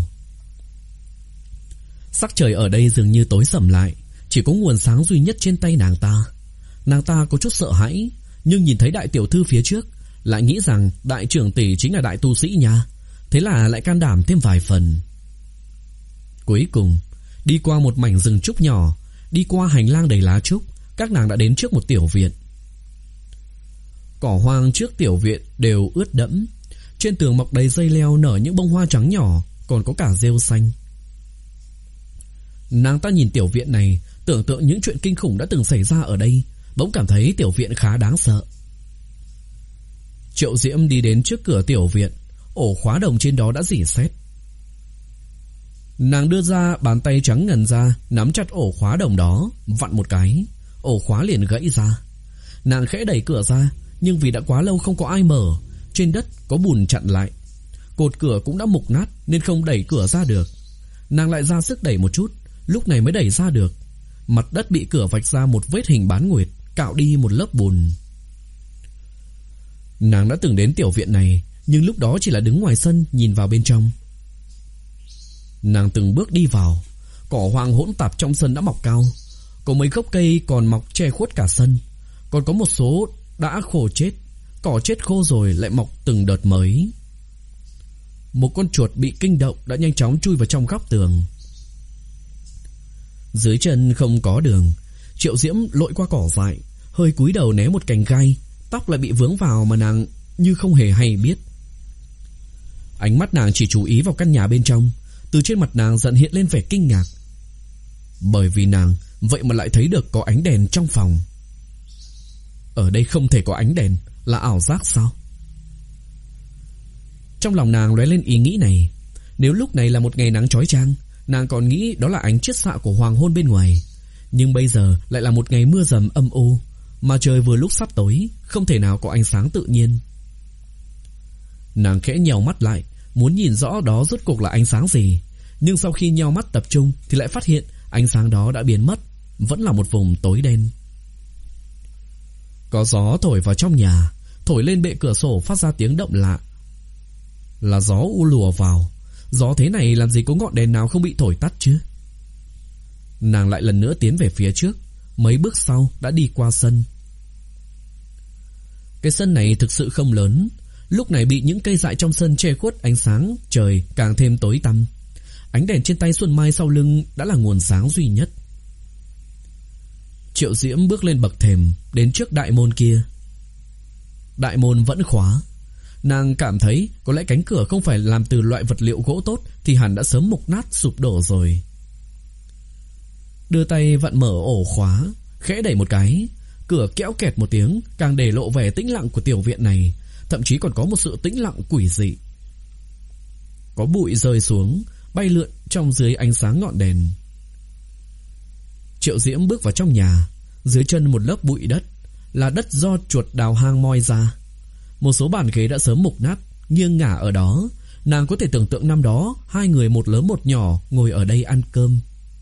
Sắc trời ở đây dường như tối sầm lại, chỉ có nguồn sáng duy nhất trên tay nàng ta. Nàng ta có chút sợ hãi, nhưng nhìn thấy đại tiểu thư phía trước, lại nghĩ rằng đại trưởng tỷ chính là đại tu sĩ nha. Thế là lại can đảm thêm vài phần. Cuối cùng, đi qua một mảnh rừng trúc nhỏ, đi qua hành lang đầy lá trúc, các nàng đã đến trước một tiểu viện. Cỏ hoang trước tiểu viện đều ướt đẫm, trên tường mọc đầy dây leo nở những bông hoa trắng nhỏ, còn có cả rêu xanh. Nàng ta nhìn tiểu viện này, tưởng tượng những chuyện kinh khủng đã từng xảy ra ở đây, bỗng cảm thấy tiểu viện khá đáng sợ. Triệu Diễm đi đến trước cửa tiểu viện, ổ khóa đồng trên đó đã rỉ sét. Nàng đưa ra bàn tay trắng ngần ra, nắm chặt ổ khóa đồng đó, vặn một cái, ổ khóa liền gãy ra. Nàng khẽ đẩy cửa ra, nhưng vì đã quá lâu không có ai mở, trên đất có bùn chặn lại. Cột cửa cũng đã mục nát nên không đẩy cửa ra được. Nàng lại ra sức đẩy một chút, lúc này mới đẩy ra được. Mặt đất bị cửa vạch ra một vết hình bán nguyệt, cạo đi một lớp bùn. Nàng đã từng đến tiểu viện này, nhưng lúc đó chỉ là đứng ngoài sân nhìn vào bên trong. Nàng từng bước đi vào, cỏ hoang hỗn tạp trong sân đã mọc cao, có mấy gốc cây còn mọc che khuất cả sân, còn có một số đã khô chết, cỏ chết khô rồi lại mọc từng đợt mới. Một con chuột bị kinh động đã nhanh chóng chui vào trong góc tường. Dưới chân không có đường, Triệu Diễm lội qua cỏ dại, hơi cúi đầu né một cành gai, tóc lại bị vướng vào mà nàng như không hề hay biết. Ánh mắt nàng chỉ chú ý vào căn nhà bên trong, từ trên mặt nàng dần hiện lên vẻ kinh ngạc. Bởi vì nàng vậy mà lại thấy được có ánh đèn trong phòng. Ở đây không thể có ánh đèn, là ảo giác sao? Trong lòng nàng lóe lên ý nghĩ này. Nếu lúc này là một ngày nắng chói chang, nàng còn nghĩ đó là ánh chiết xạ của hoàng hôn bên ngoài. Nhưng bây giờ lại là một ngày mưa dầm âm u, mà trời vừa lúc sắp tối, không thể nào có ánh sáng tự nhiên. Nàng khẽ nhèo mắt lại, muốn nhìn rõ đó rốt cuộc là ánh sáng gì. Nhưng sau khi nheo mắt tập trung thì lại phát hiện ánh sáng đó đã biến mất, vẫn là một vùng tối đen. Có gió thổi vào trong nhà, thổi lên bệ cửa sổ phát ra tiếng động lạ. Là gió u lùa vào. Gió thế này làm gì có ngọn đèn nào không bị thổi tắt chứ? Nàng lại lần nữa tiến về phía trước, mấy bước sau đã đi qua sân. Cái sân này thực sự không lớn, lúc này bị những cây dại trong sân che khuất ánh sáng trời càng thêm tối tăm. Ánh đèn trên tay Xuân Mai sau lưng đã là nguồn sáng duy nhất. Triệu Diễm bước lên bậc thềm, đến trước đại môn kia. Đại môn vẫn khóa. Nàng cảm thấy có lẽ cánh cửa không phải làm từ loại vật liệu gỗ tốt thì hẳn đã sớm mục nát sụp đổ rồi. Đưa tay vặn mở ổ khóa, khẽ đẩy một cái, cửa kéo kẹt một tiếng, càng để lộ vẻ tĩnh lặng của tiểu viện này, thậm chí còn có một sự tĩnh lặng quỷ dị. Có bụi rơi xuống, bay lượn trong dưới ánh sáng ngọn đèn. Triệu Diễm bước vào trong nhà, dưới chân một lớp bụi đất, là đất do chuột đào hang moi ra. Một số bàn ghế đã sớm mục nát, nghiêng ngả ở đó. Nàng có thể tưởng tượng năm đó hai người một lớn một nhỏ ngồi ở đây ăn cơm.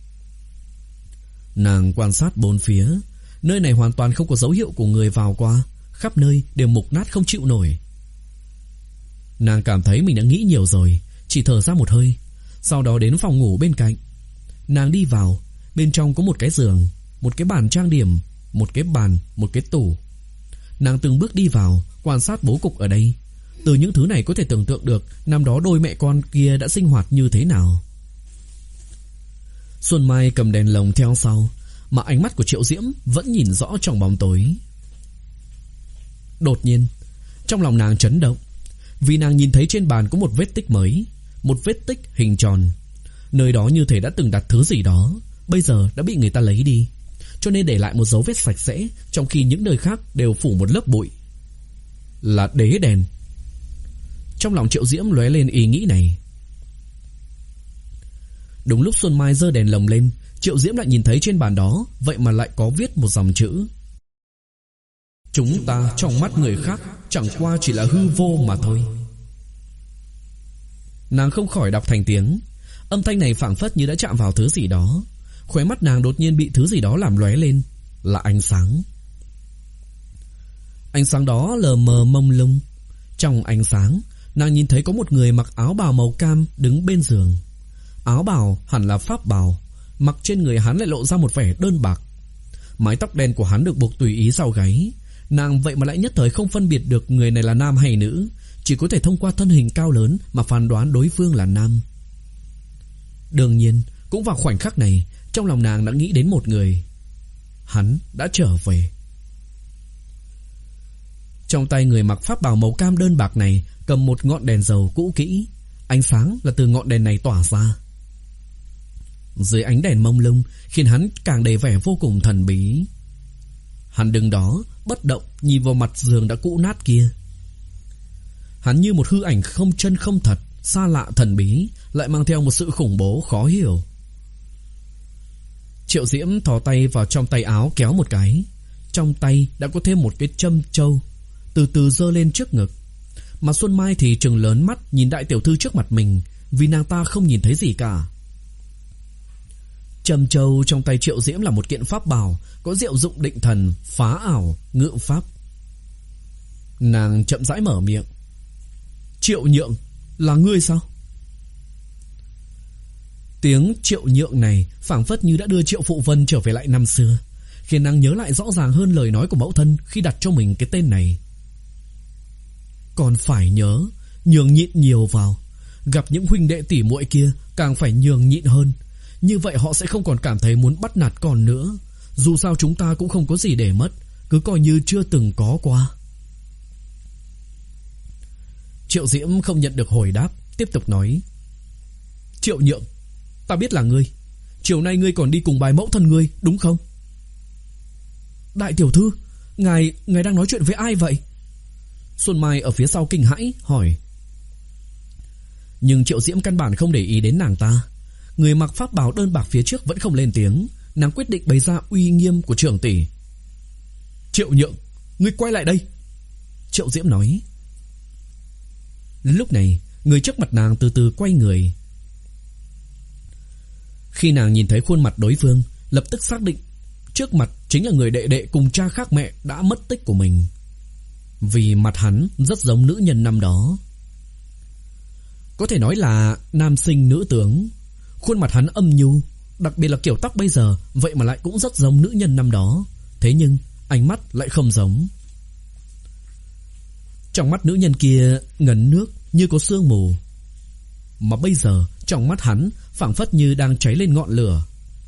Nàng quan sát bốn phía, nơi này hoàn toàn không có dấu hiệu của người vào qua, khắp nơi đều mục nát không chịu nổi. Nàng cảm thấy mình đã nghĩ nhiều rồi, chỉ thở ra một hơi. Sau đó đến phòng ngủ bên cạnh. Nàng đi vào, bên trong có một cái giường, một cái bàn trang điểm, một cái bàn, một cái tủ. Nàng từng bước đi vào, quan sát bố cục ở đây. Từ những thứ này có thể tưởng tượng được năm đó đôi mẹ con kia đã sinh hoạt như thế nào. Xuân Mai cầm đèn lồng theo sau, mà ánh mắt của Triệu Diễm vẫn nhìn rõ trong bóng tối. Đột nhiên, trong lòng nàng chấn động, vì nàng nhìn thấy trên bàn có một vết tích mới, một vết tích hình tròn. Nơi đó như thể đã từng đặt thứ gì đó, bây giờ đã bị người ta lấy đi, cho nên để lại một dấu vết sạch sẽ, trong khi những nơi khác đều phủ một lớp bụi. Là đế đèn. Trong lòng Triệu Diễm lóe lên ý nghĩ này. Đúng lúc Xuân Mai giơ đèn lồng lên, Triệu Diễm lại nhìn thấy trên bàn đó vậy mà lại có viết một dòng chữ: chúng ta trong mắt người khác chẳng qua chỉ là hư vô mà thôi. Nàng không khỏi đọc thành tiếng. Âm thanh này phảng phất như đã chạm vào thứ gì đó. Khóe mắt nàng đột nhiên bị thứ gì đó làm lóe lên. Là ánh sáng. Ánh sáng đó lờ mờ mông lung. Trong ánh sáng, nàng nhìn thấy có một người mặc áo bào màu cam đứng bên giường. Áo bào hẳn là pháp bào, mặc trên người hắn lại lộ ra một vẻ đơn bạc. Mái tóc đen của hắn được buộc tùy ý sau gáy. Nàng vậy mà lại nhất thời không phân biệt được người này là nam hay nữ, chỉ có thể thông qua thân hình cao lớn mà phán đoán đối phương là nam. Đương nhiên, cũng vào khoảnh khắc này, trong lòng nàng đã nghĩ đến một người. Hắn đã trở về. Trong tay người mặc pháp bào màu cam đơn bạc này cầm một ngọn đèn dầu cũ kỹ. Ánh sáng là từ ngọn đèn này tỏa ra. Dưới ánh đèn mông lung khiến hắn càng đầy vẻ vô cùng thần bí. Hắn đứng đó bất động nhìn vào mặt giường đã cũ nát kia. Hắn như một hư ảnh không chân không thật, xa lạ thần bí, lại mang theo một sự khủng bố khó hiểu. Triệu Diễm thò tay vào trong tay áo kéo một cái. Trong tay đã có thêm một cái châm châu, từ từ giơ lên trước ngực. Mà Xuân Mai thì trừng lớn mắt nhìn đại tiểu thư trước mặt mình, vì nàng ta không nhìn thấy gì cả. Châm châu trong tay Triệu Diễm là một kiện pháp bảo, có diệu dụng định thần, phá ảo, ngự pháp. Nàng chậm rãi mở miệng: Triệu Nhượng, là ngươi sao? Tiếng Triệu Nhượng này phảng phất như đã đưa Triệu Phụ Vân trở về lại năm xưa, khiến nàng nhớ lại rõ ràng hơn lời nói của mẫu thân khi đặt cho mình cái tên này. Còn phải nhớ nhường nhịn nhiều vào, gặp những huynh đệ tỷ muội kia càng phải nhường nhịn hơn. Như vậy họ sẽ không còn cảm thấy muốn bắt nạt con nữa. Dù sao chúng ta cũng không có gì để mất, cứ coi như chưa từng có qua. Triệu Diễm không nhận được hồi đáp, tiếp tục nói: Triệu Nhượng, ta biết là ngươi. Chiều nay ngươi còn đi cùng bài mẫu thân ngươi, đúng không? Đại tiểu thư, ngài ngài đang nói chuyện với ai vậy? Xuân Mai ở phía sau kinh hãi hỏi. Nhưng Triệu Diễm căn bản không để ý đến nàng ta. Người mặc pháp bào đơn bạc phía trước vẫn không lên tiếng. Nàng quyết định bày ra uy nghiêm của trưởng tỷ. Triệu Nhượng, ngươi quay lại đây, Triệu Diễm nói. Lúc này, người trước mặt nàng từ từ quay người. Khi nàng nhìn thấy khuôn mặt đối phương, lập tức xác định trước mặt chính là người đệ đệ cùng cha khác mẹ đã mất tích của mình. Vì mặt hắn rất giống nữ nhân năm đó. Có thể nói là nam sinh nữ tướng. Khuôn mặt hắn âm nhu, đặc biệt là kiểu tóc bây giờ, vậy mà lại cũng rất giống nữ nhân năm đó. Thế nhưng ánh mắt lại không giống. Trong mắt nữ nhân kia ngấn nước như có sương mù, mà bây giờ trong mắt hắn phảng phất như đang cháy lên ngọn lửa.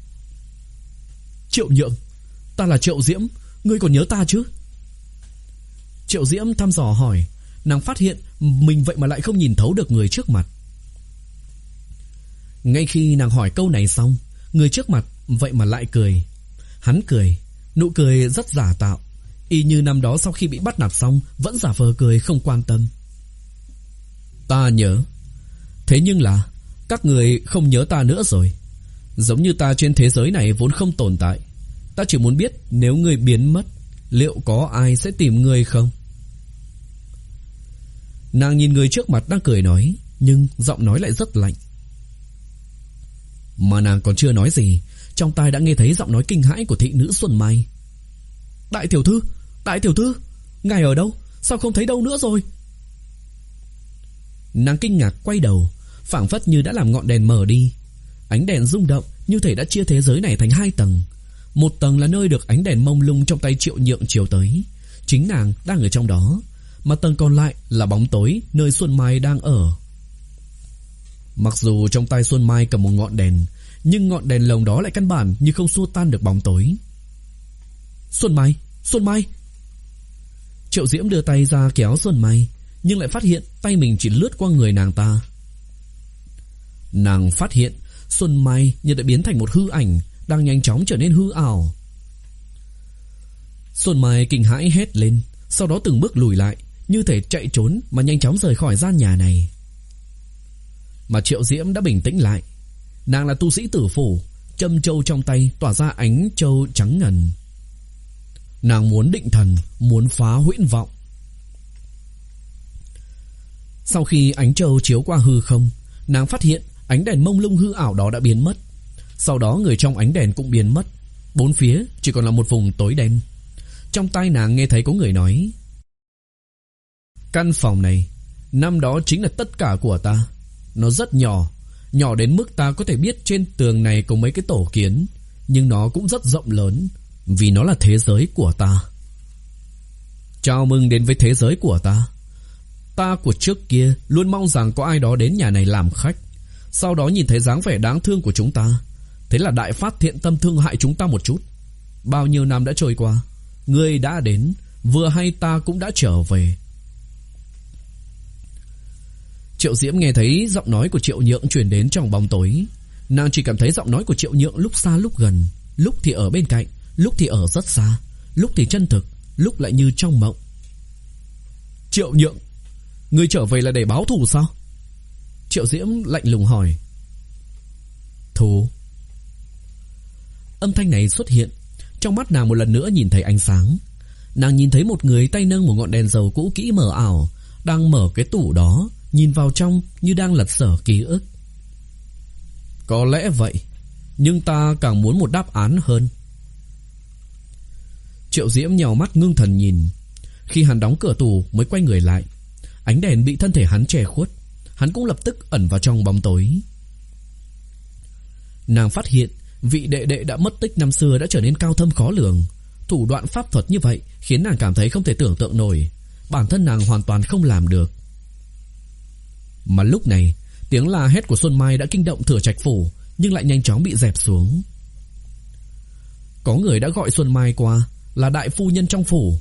Triệu Nhượng, ta là Triệu Diễm, ngươi còn nhớ ta chứ? Triệu Diễm thăm dò hỏi. Nàng phát hiện mình vậy mà lại không nhìn thấu được người trước mặt. Ngay khi nàng hỏi câu này xong, người trước mặt vậy mà lại cười. Hắn cười, nụ cười rất giả tạo, y như năm đó sau khi bị bắt nạt xong vẫn giả vờ cười không quan tâm. Ta nhớ. Thế nhưng là các người không nhớ ta nữa rồi. Giống như ta trên thế giới này vốn không tồn tại. Ta chỉ muốn biết nếu người biến mất, liệu có ai sẽ tìm người không? Nàng nhìn người trước mặt đang cười nói, nhưng giọng nói lại rất lạnh. Mà nàng còn chưa nói gì, trong tai đã nghe thấy giọng nói kinh hãi của thị nữ Xuân Mai. Đại tiểu thư, đại tiểu thư, ngài ở đâu? Sao không thấy đâu nữa rồi? Nàng kinh ngạc quay đầu, phảng phất như đã làm ngọn đèn mờ đi. Ánh đèn rung động như thể đã chia thế giới này thành hai tầng. Một tầng là nơi được ánh đèn mông lung trong tay Triệu Nhượng chiếu tới, chính nàng đang ở trong đó. Mà tầng còn lại là bóng tối nơi Xuân Mai đang ở. Mặc dù trong tay Xuân Mai cầm một ngọn đèn, nhưng ngọn đèn lồng đó lại căn bản như không xua tan được bóng tối. Xuân Mai, Xuân Mai. Triệu Diễm đưa tay ra kéo Xuân Mai, nhưng lại phát hiện tay mình chỉ lướt qua người nàng ta. Nàng phát hiện Xuân Mai như đã biến thành một hư ảnh, đang nhanh chóng trở nên hư ảo. Xuân Mai kinh hãi hét lên, sau đó từng bước lùi lại, như thể chạy trốn mà nhanh chóng rời khỏi gian nhà này. Mà Triệu Diễm đã bình tĩnh lại. Nàng là tu sĩ tử phủ, châm châu trong tay tỏa ra ánh châu trắng ngần. Nàng muốn định thần, muốn phá huyễn vọng. Sau khi ánh châu chiếu qua hư không, nàng phát hiện ánh đèn mông lung hư ảo đó đã biến mất. Sau đó người trong ánh đèn cũng biến mất. Bốn phía chỉ còn là một vùng tối đen. Trong tai nàng nghe thấy có người nói: căn phòng này năm đó chính là tất cả của ta. Nó rất nhỏ, nhỏ đến mức ta có thể biết trên tường này có mấy cái tổ kiến, nhưng nó cũng rất rộng lớn, vì nó là thế giới của ta. Chào mừng đến với thế giới của ta. Ta của trước kia luôn mong rằng có ai đó đến nhà này làm khách, sau đó nhìn thấy dáng vẻ đáng thương của chúng ta, thế là đại phát thiện tâm thương hại chúng ta một chút. Bao nhiêu năm đã trôi qua, ngươi đã đến, vừa hay ta cũng đã trở về. Triệu Diễm nghe thấy giọng nói của Triệu Nhượng truyền đến trong bóng tối. Nàng chỉ cảm thấy giọng nói của Triệu Nhượng lúc xa lúc gần, lúc thì ở bên cạnh, lúc thì ở rất xa, lúc thì chân thực, lúc lại như trong mộng. Triệu Nhượng, ngươi trở về là để báo thù sao? Triệu Diễm lạnh lùng hỏi. Thù? Âm thanh này xuất hiện, trong mắt nàng một lần nữa nhìn thấy ánh sáng. Nàng nhìn thấy một người tay nâng một ngọn đèn dầu cũ kỹ mờ ảo, đang mở cái tủ đó, nhìn vào trong như đang lật sở ký ức. Có lẽ vậy, nhưng ta càng muốn một đáp án hơn. Triệu Diễm nhào mắt ngưng thần nhìn. Khi hắn đóng cửa tủ mới quay người lại. Ánh đèn bị thân thể hắn che khuất, hắn cũng lập tức ẩn vào trong bóng tối. Nàng phát hiện vị đệ đệ đã mất tích năm xưa đã trở nên cao thâm khó lường. Thủ đoạn pháp thuật như vậy khiến nàng cảm thấy không thể tưởng tượng nổi. Bản thân nàng hoàn toàn không làm được. Mà lúc này, tiếng la hét của Xuân Mai đã kinh động Thừa Trạch phủ, nhưng lại nhanh chóng bị dẹp xuống. Có người đã gọi Xuân Mai qua, là đại phu nhân trong phủ.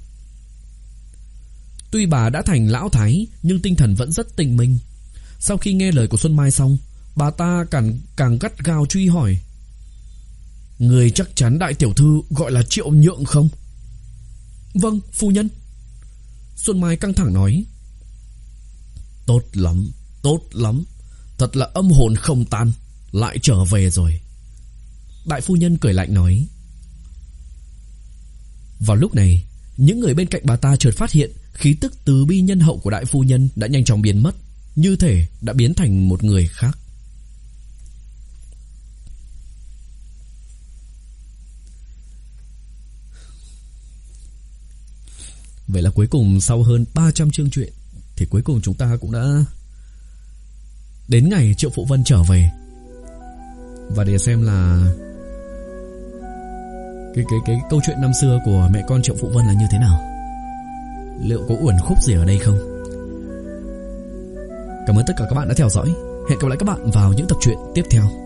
Tuy bà đã thành lão thái, nhưng tinh thần vẫn rất tinh minh. Sau khi nghe lời của Xuân Mai xong, bà ta càng càng gắt gao truy hỏi: người chắc chắn đại tiểu thư gọi là Triệu Nhượng không? Vâng, phu nhân. Xuân Mai căng thẳng nói. Tốt lắm, tốt lắm. Thật là âm hồn không tan, lại trở về rồi. Đại phu nhân cười lạnh nói. Vào lúc này, những người bên cạnh bà ta chợt phát hiện khí tức từ bi nhân hậu của đại phu nhân đã nhanh chóng biến mất, như thể đã biến thành một người khác. Vậy là cuối cùng sau hơn ba trăm chương truyện thì cuối cùng chúng ta cũng đã đến ngày Triệu Phụ Vân trở về. Và để xem là cái cái cái câu chuyện năm xưa của mẹ con Triệu Phụ Vân là như thế nào, liệu có uẩn khúc gì ở đây không? Cảm ơn tất cả các bạn đã theo dõi. Hẹn gặp lại các bạn vào những tập truyện tiếp theo.